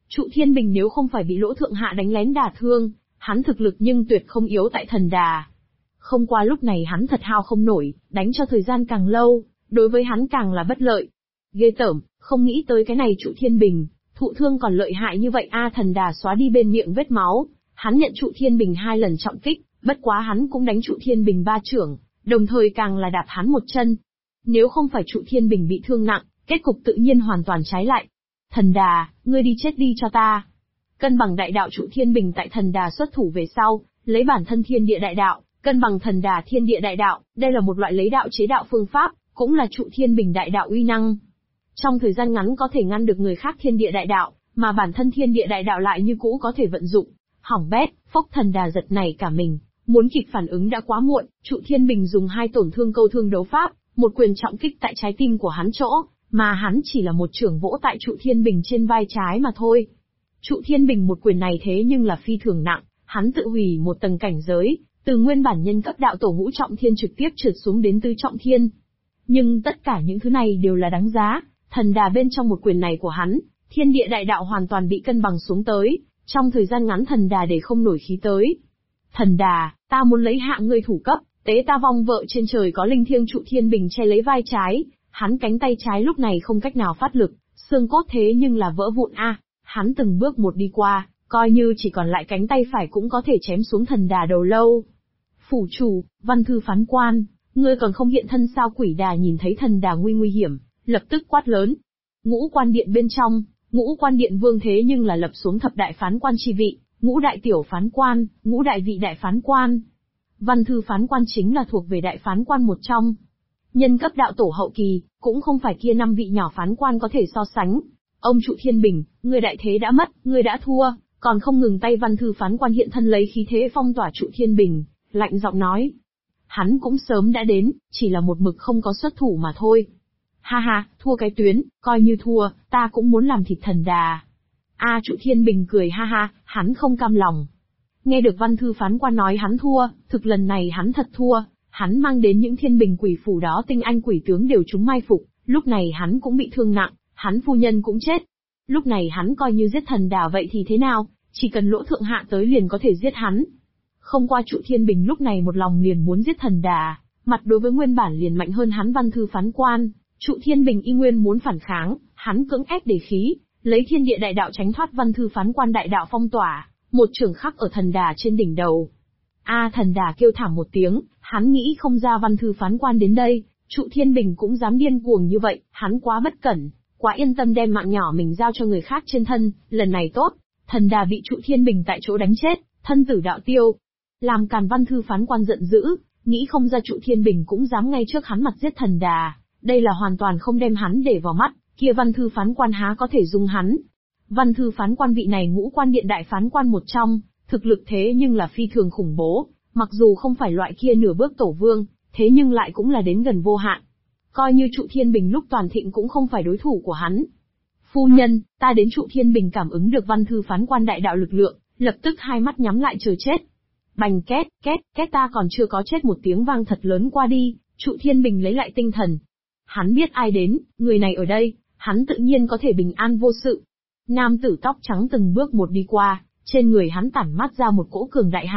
Trụ Thiên Bình nếu không phải bị Lỗ Thượng Hạ đánh lén đả thương, hắn thực lực nhưng tuyệt không yếu tại thần đà. Không qua lúc này hắn thật hao không nổi, đánh cho thời gian càng lâu, đối với hắn càng là bất lợi. Ghê tởm, không nghĩ tới cái này Trụ Thiên Bình, thụ thương còn lợi hại như vậy thần đà xóa đi bên miệng vết máu, hắn nhận Trụ Thiên Bình 2 lần trọng kích, bất quá hắn cũng đánh Trụ Thiên Bình 3 chưởng, đồng thời càng là đạp hắn một chân. Nếu không phải Trụ Thiên Bình bị thương nặng, kết cục tự nhiên hoàn toàn trái lại. Thần đà, ngươi đi chết đi cho ta. Cân bằng đại đạo Trụ Thiên Bình tại thần đà xuất thủ về sau, lấy bản thân thiên địa đại đạo, cân bằng thần đà thiên địa đại đạo, đây là một loại lấy đạo chế đạo phương pháp, cũng là Trụ Thiên Bình đại đạo uy năng. Trong thời gian ngắn có thể ngăn được người khác thiên địa đại đạo, mà bản thân thiên địa đại đạo lại như cũ có thể vận dụng. Hỏng bét, phốc thần đà giật nảy cả mình, muốn kịp phản ứng đã quá muộn, Trụ Thiên Bình dùng 2 tổn thương câu thương đấu pháp, một quyền trọng kích tại trái tim của hắn chỗ, mà hắn chỉ là một chưởng vỗ tại Trụ Thiên Bình trên vai trái mà thôi. Trụ Thiên Bình một quyền này thế nhưng là phi thường nặng, hắn tự hủy một tầng cảnh giới, từ nguyên bản nhân cấp đạo tổ ngũ trọng thiên trực tiếp trượt xuống đến tứ trọng thiên. Nhưng tất cả những thứ này đều là đáng giá, thần đà bên trong một quyền này của hắn, thiên địa đại đạo hoàn toàn bị cân bằng xuống tới, trong thời gian ngắn thần đà để không nổi khí tới. Thần đà, ta muốn lấy hạ ngươi thủ cấp, tế ta vong vợ trên trời có linh thiêng. Trụ Thiên Bình che lấy vai trái, hắn cánh tay trái lúc này không cách nào phát lực, xương cốt thế nhưng là vỡ vụn hắn từng bước một đi qua, coi như chỉ còn lại cánh tay phải cũng có thể chém xuống thần đà đầu lâu. Phủ chủ, văn thư phán quan, ngươi còn không hiện thân sao? Quỷ đà nhìn thấy thần đà nguy hiểm, lập tức quát lớn. Ngũ quan điện bên trong, Ngũ quan điện vương thế nhưng là lập xuống thập đại phán quan chi vị, ngũ đại tiểu phán quan, ngũ đại vị đại phán quan. Văn thư phán quan chính là thuộc về đại phán quan một trong. Nhân cấp đạo tổ hậu kỳ, cũng không phải kia 5 vị nhỏ phán quan có thể so sánh. Ông Trụ Thiên Bình, ngươi đại thế đã mất, ngươi đã thua, còn không ngừng tay. Văn thư phán quan hiện thân lấy khí thế phong tỏa Trụ Thiên Bình, lạnh giọng nói. Hắn cũng sớm đã đến, chỉ là một mực không có xuất thủ mà thôi. Ha ha, thua cái tuyến, coi như thua, ta cũng muốn làm thịt thần đà. Trụ Thiên Bình cười ha ha, hắn không cam lòng. Nghe được văn thư phán quan nói hắn thua, thực lần này hắn thật thua, hắn mang đến những thiên bình quỷ phủ đó tinh anh quỷ tướng đều trúng mai phục, lúc này hắn cũng bị thương nặng, hắn phu nhân cũng chết. Lúc này hắn coi như giết thần đà vậy thì thế nào, chỉ cần Lỗ Thượng Hạ tới liền có thể giết hắn. Không qua Trụ Thiên Bình lúc này một lòng liền muốn giết thần đà, mặt đối với nguyên bản liền mạnh hơn hắn văn thư phán quan, Trụ Thiên Bình y nguyên muốn phản kháng, hắn cưỡng ép để khí, lấy thiên địa đại đạo tránh thoát văn thư phán quan đại đạo phong tỏa, một chưởng khắc ở thần đà trên đỉnh đầu. Thần đà kêu thảm một tiếng, hắn nghĩ không ra văn thư phán quan đến đây, Trụ Thiên Bình cũng dám điên cuồng như vậy, hắn quá bất cẩn, quá yên tâm đem mạng nhỏ mình giao cho người khác trên thân, lần này tốt, thần đà bị Trụ Thiên Bình tại chỗ đánh chết, thân tử đạo tiêu. Làm càn văn thư phán quan giận dữ, nghĩ không ra Trụ Thiên Bình cũng dám ngay trước hắn mặt giết thần đà, đây là hoàn toàn không đem hắn để vào mắt, kia văn thư phán quan há có thể dung hắn. Văn thư phán quan vị này ngũ quan điện đại phán quan một trong, thực lực thế nhưng là phi thường khủng bố, mặc dù không phải loại kia nửa bước tổ vương, thế nhưng lại cũng là đến gần vô hạn. Coi như Trụ Thiên Bình lúc toàn thịnh cũng không phải đối thủ của hắn. Phu nhân, ta đến. Trụ Thiên Bình cảm ứng được văn thư phán quan đại đạo lực lượng, lập tức hai mắt nhắm lại chờ chết. Bành két, két ta còn chưa có chết một tiếng vang thật lớn qua đi, Trụ Thiên Bình lấy lại tinh thần. Hắn biết ai đến, người này ở đây, hắn tự nhiên có thể bình an vô sự. Nam tử tóc trắng từng bước một đi qua, trên người hắn tản mát ra một cỗ cường đại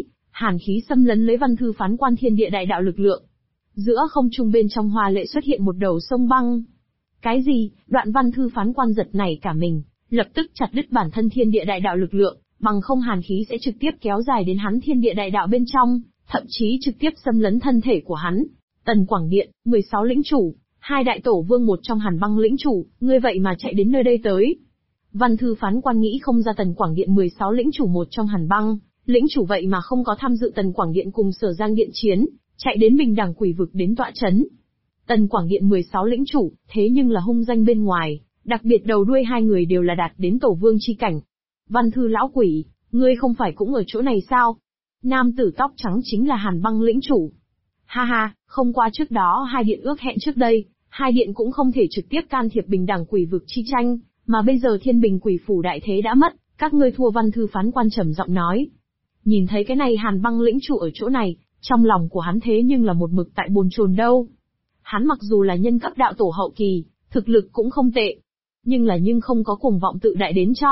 hàn khí xâm lấn lấy văn thư phán quan thiên địa đại đạo lực lượng. Giữa không trung bên trong hoa lệ xuất hiện một đầu sông băng. Cái gì? Đoạn văn thư phán quan giật nảy cả mình, lập tức chặt đứt bản thân thiên địa đại đạo lực lượng, bằng không hàn khí sẽ trực tiếp kéo dài đến hắn thiên địa đại đạo bên trong, thậm chí trực tiếp xâm lấn thân thể của hắn. Tần Quảng Điện, 16 lĩnh chủ, 2 đại tổ vương một trong Hàn Băng lĩnh chủ, ngươi vậy mà chạy đến nơi đây tới. Văn thư phán quan nghĩ không ra Tần Quảng Điện 16 lĩnh chủ một trong Hàn Băng lĩnh chủ vậy mà không có tham dự Tần Quảng Điện cùng Sở Giang Điện chiến, chạy đến Bình Đẳng Quỷ Vực đến tọa chấn. Tần Quảng Điện 16 lĩnh chủ, thế nhưng là hung danh bên ngoài, đặc biệt đầu đuôi 2 người đều là đạt đến tổ vương chi cảnh. Văn thư lão quỷ, ngươi không phải cũng ở chỗ này sao? Nam tử tóc trắng chính là Hàn Băng lĩnh chủ. Ha ha, không qua trước đó 2 điện ước hẹn trước đây, 2 điện cũng không thể trực tiếp can thiệp Bình Đẳng Quỷ Vực chi tranh, mà bây giờ Thiên Bình Quỷ Phủ đại thế đã mất, các ngươi thua. Văn thư phán quan trầm giọng nói. Nhìn thấy cái này Hàn Băng lĩnh chủ ở chỗ này, trong lòng của hắn thế nhưng là một mực tại bồn chồn đâu. Hắn mặc dù là nhân cấp đạo tổ hậu kỳ, thực lực cũng không tệ, nhưng không có cuồng vọng tự đại đến cho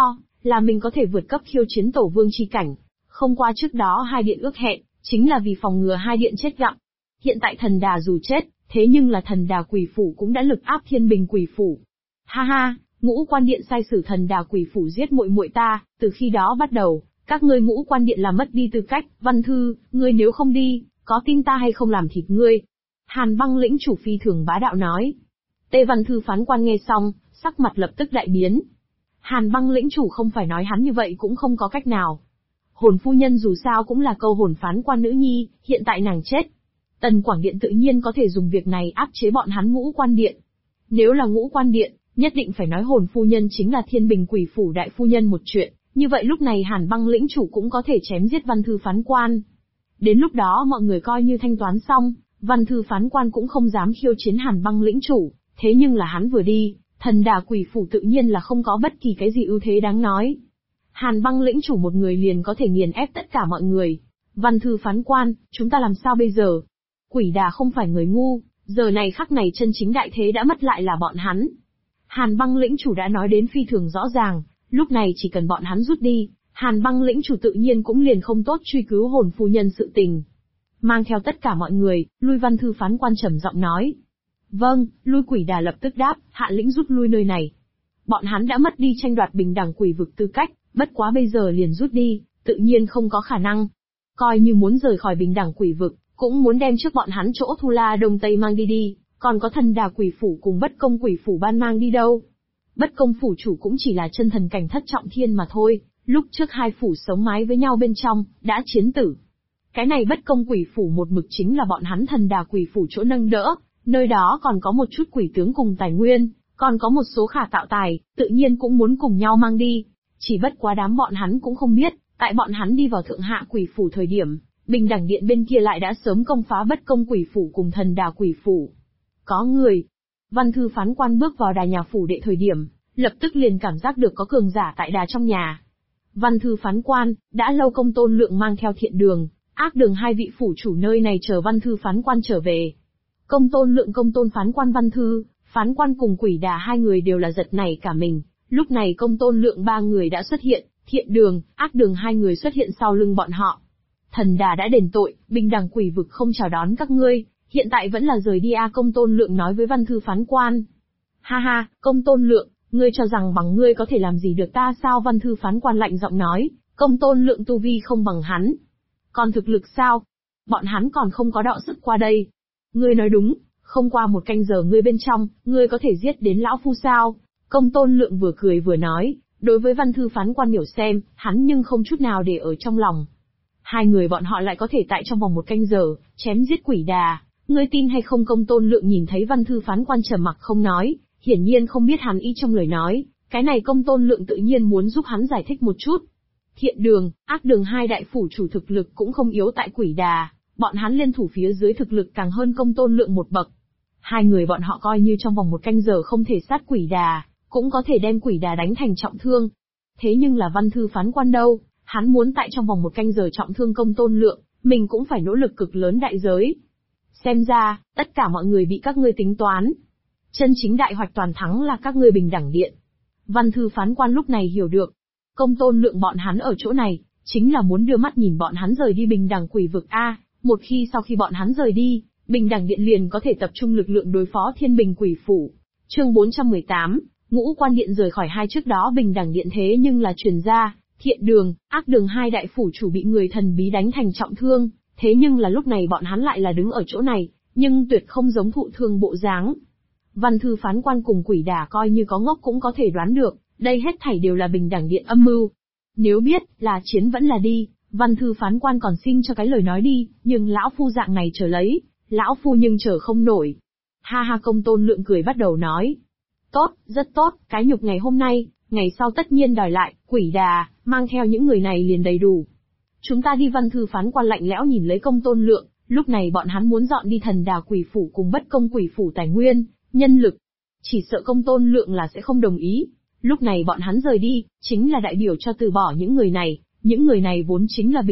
là mình có thể vượt cấp khiêu chiến tổ vương chi cảnh. Không qua trước đó hai điện ước hẹn, chính là vì phòng ngừa hai điện chết gặm. Hiện tại thần đà dù chết, thế nhưng là thần đà quỷ phủ cũng đã lực áp thiên bình quỷ phủ. Ha ha, Ngũ Quan Điện sai sử thần đà quỷ phủ giết muội muội ta, từ khi đó bắt đầu, các ngươi Ngũ Quan Điện là mất đi tư cách. Văn Thư, ngươi nếu không đi, có tin ta hay không làm thịt ngươi? Hàn Băng lĩnh chủ phi thường bá đạo nói. Tê Văn Thư phán quan nghe xong, sắc mặt lập tức đại biến. Hàn Băng lĩnh chủ không phải nói hắn như vậy cũng không có cách nào. Hồn phu nhân dù sao cũng là câu hồn phán quan nữ nhi, hiện tại nàng chết. Tần Quảng Điện tự nhiên có thể dùng việc này áp chế bọn hắn Ngũ Quan Điện. Nếu là Ngũ Quan Điện, nhất định phải nói hồn phu nhân chính là thiên bình quỷ phủ đại phu nhân một chuyện, như vậy lúc này Hàn Băng lĩnh chủ cũng có thể chém giết Văn Thư phán quan. Đến lúc đó mọi người coi như thanh toán xong, Văn Thư phán quan cũng không dám khiêu chiến Hàn Băng lĩnh chủ, thế nhưng là hắn vừa đi, thần đà quỷ phủ tự nhiên là không có bất kỳ cái gì ưu thế đáng nói. Hàn Băng lĩnh chủ một người liền có thể nghiền ép tất cả mọi người. Văn Thư phán quan, chúng ta làm sao bây giờ? Quỷ đà không phải người ngu, giờ này khắc này chân chính đại thế đã mất lại là bọn hắn. Hàn Băng lĩnh chủ đã nói đến phi thường rõ ràng, lúc này chỉ cần bọn hắn rút đi, Hàn Băng lĩnh chủ tự nhiên cũng liền không tốt truy cứu hồn phu nhân sự tình. Mang theo tất cả mọi người, lui. Văn Thư phán quan trầm giọng nói. Vâng, lui. Quỷ đà lập tức đáp, hạ lĩnh rút lui nơi này. Bọn hắn đã mất đi tranh đoạt bình đẳng quỷ vực tư cách, bất quá bây giờ liền rút đi, tự nhiên không có khả năng. Coi như muốn rời khỏi bình đẳng quỷ vực, cũng muốn đem trước bọn hắn chỗ Thu La Đông Tây mang đi, còn có thần đà quỷ phủ cùng bất công quỷ phủ ban mang đi đâu. Bất công phủ chủ cũng chỉ là chân thần cảnh thất trọng thiên mà thôi, lúc trước hai phủ sống mái với nhau bên trong, đã chiến tử. Cái này bất công quỷ phủ một mực chính là bọn hắn thần đà quỷ phủ chỗ nâng đỡ, nơi đó còn có một chút quỷ tướng cùng tài nguyên, còn có một số khả tạo tài, tự nhiên cũng muốn cùng nhau mang đi. Chỉ bất quá đám bọn hắn cũng không biết, tại bọn hắn đi vào thượng hạ quỷ phủ thời điểm, bình đẳng điện bên kia lại đã sớm công phá bất công quỷ phủ cùng thần đà quỷ phủ. Có người. Văn Thư phán quan bước vào đà nhà phủ đệ thời điểm, lập tức liền cảm giác được có cường giả tại đà trong nhà. Văn Thư phán quan, đã lâu Công Tôn Lượng mang theo Thiện Đường, Ác Đường hai vị phủ chủ nơi này chờ Văn Thư phán quan trở về. Công Tôn Lượng, Công Tôn phán quan, Văn Thư phán quan cùng Quỷ Đà hai người đều là giật nảy cả mình. Lúc này Công Tôn Lượng ba người đã xuất hiện, Thiện Đường, Ác Đường hai người xuất hiện sau lưng bọn họ. Thần đà đã đền tội, bình đẳng quỷ vực không chào đón các ngươi, hiện tại vẫn là rời đi a. Công Tôn Lượng nói với Văn Thư phán quan. Ha ha, Công Tôn Lượng, ngươi cho rằng bằng ngươi có thể làm gì được ta sao? Văn Thư phán quan lạnh giọng nói, Công Tôn Lượng tu vi không bằng hắn. Còn thực lực sao? Bọn hắn còn không có đọ sức qua đây. Ngươi nói đúng, không qua một canh giờ ngươi bên trong, ngươi có thể giết đến lão phu sao? Công Tôn Lượng vừa cười vừa nói, đối với Văn Thư phán quan hiểu xem, hắn nhưng không chút nào để ở trong lòng. Hai người bọn họ lại có thể tại trong vòng một canh giờ, chém giết Quỷ Đà, ngươi tin hay không? Công Tôn Lượng nhìn thấy Văn Thư phán quan trầm mặc không nói, hiển nhiên không biết hắn ý trong lời nói, cái này Công Tôn Lượng tự nhiên muốn giúp hắn giải thích một chút. Thiện Đường, Ác Đường hai đại phủ chủ thực lực cũng không yếu tại Quỷ Đà, bọn hắn liên thủ phía dưới thực lực càng hơn Công Tôn Lượng một bậc. Hai người bọn họ coi như trong vòng một canh giờ không thể sát Quỷ Đà, cũng có thể đem Quỷ Đà đánh thành trọng thương. Thế nhưng là Văn Thư phán quan đâu, hắn muốn tại trong vòng một canh giờ trọng thương Công Tôn Lượng, mình cũng phải nỗ lực cực lớn đại giới. Xem ra, tất cả mọi người bị các ngươi tính toán. Chân chính đại hoạch toàn thắng là các ngươi bình đẳng điện. Văn Thư phán quan lúc này hiểu được. Công Tôn Lượng bọn hắn ở chỗ này, chính là muốn đưa mắt nhìn bọn hắn rời đi bình đẳng quỷ vực A, một khi sau khi bọn hắn rời đi, bình đẳng điện liền có thể tập trung lực lượng đối phó thiên bình quỷ phủ. Chương 418, Ngũ Quan Điện rời khỏi hai trước đó bình đẳng điện thế nhưng là truyền ra, Thiện Đường, Ác Đường hai đại phủ chủ bị người thần bí đánh thành trọng thương, thế nhưng là lúc này bọn hắn lại là đứng ở chỗ này, nhưng tuyệt không giống thụ thương bộ dáng. Văn Thư phán quan cùng Quỷ Đà coi như có ngốc cũng có thể đoán được, đây hết thảy đều là bình đẳng điện âm mưu. Nếu biết là chiến vẫn là đi, Văn Thư phán quan còn xin cho cái lời nói đi, nhưng lão phu dạng này chờ lấy, lão phu nhưng chờ không nổi. Ha ha, Công Tôn Lượng cười bắt đầu nói. Tốt, rất tốt, cái nhục ngày hôm nay, ngày sau tất nhiên đòi lại. Quỷ Đà, mang theo những người này liền đầy đủ. Chúng ta đi. Văn Thư phán quan lạnh lẽo nhìn lấy Công Tôn Lượng, lúc này bọn hắn muốn dọn đi thần đà quỷ phủ cùng bất công quỷ phủ tài nguyên, nhân lực. Chỉ sợ Công Tôn Lượng là sẽ không đồng ý. Lúc này bọn hắn rời đi, chính là đại biểu cho từ bỏ những người này vốn chính là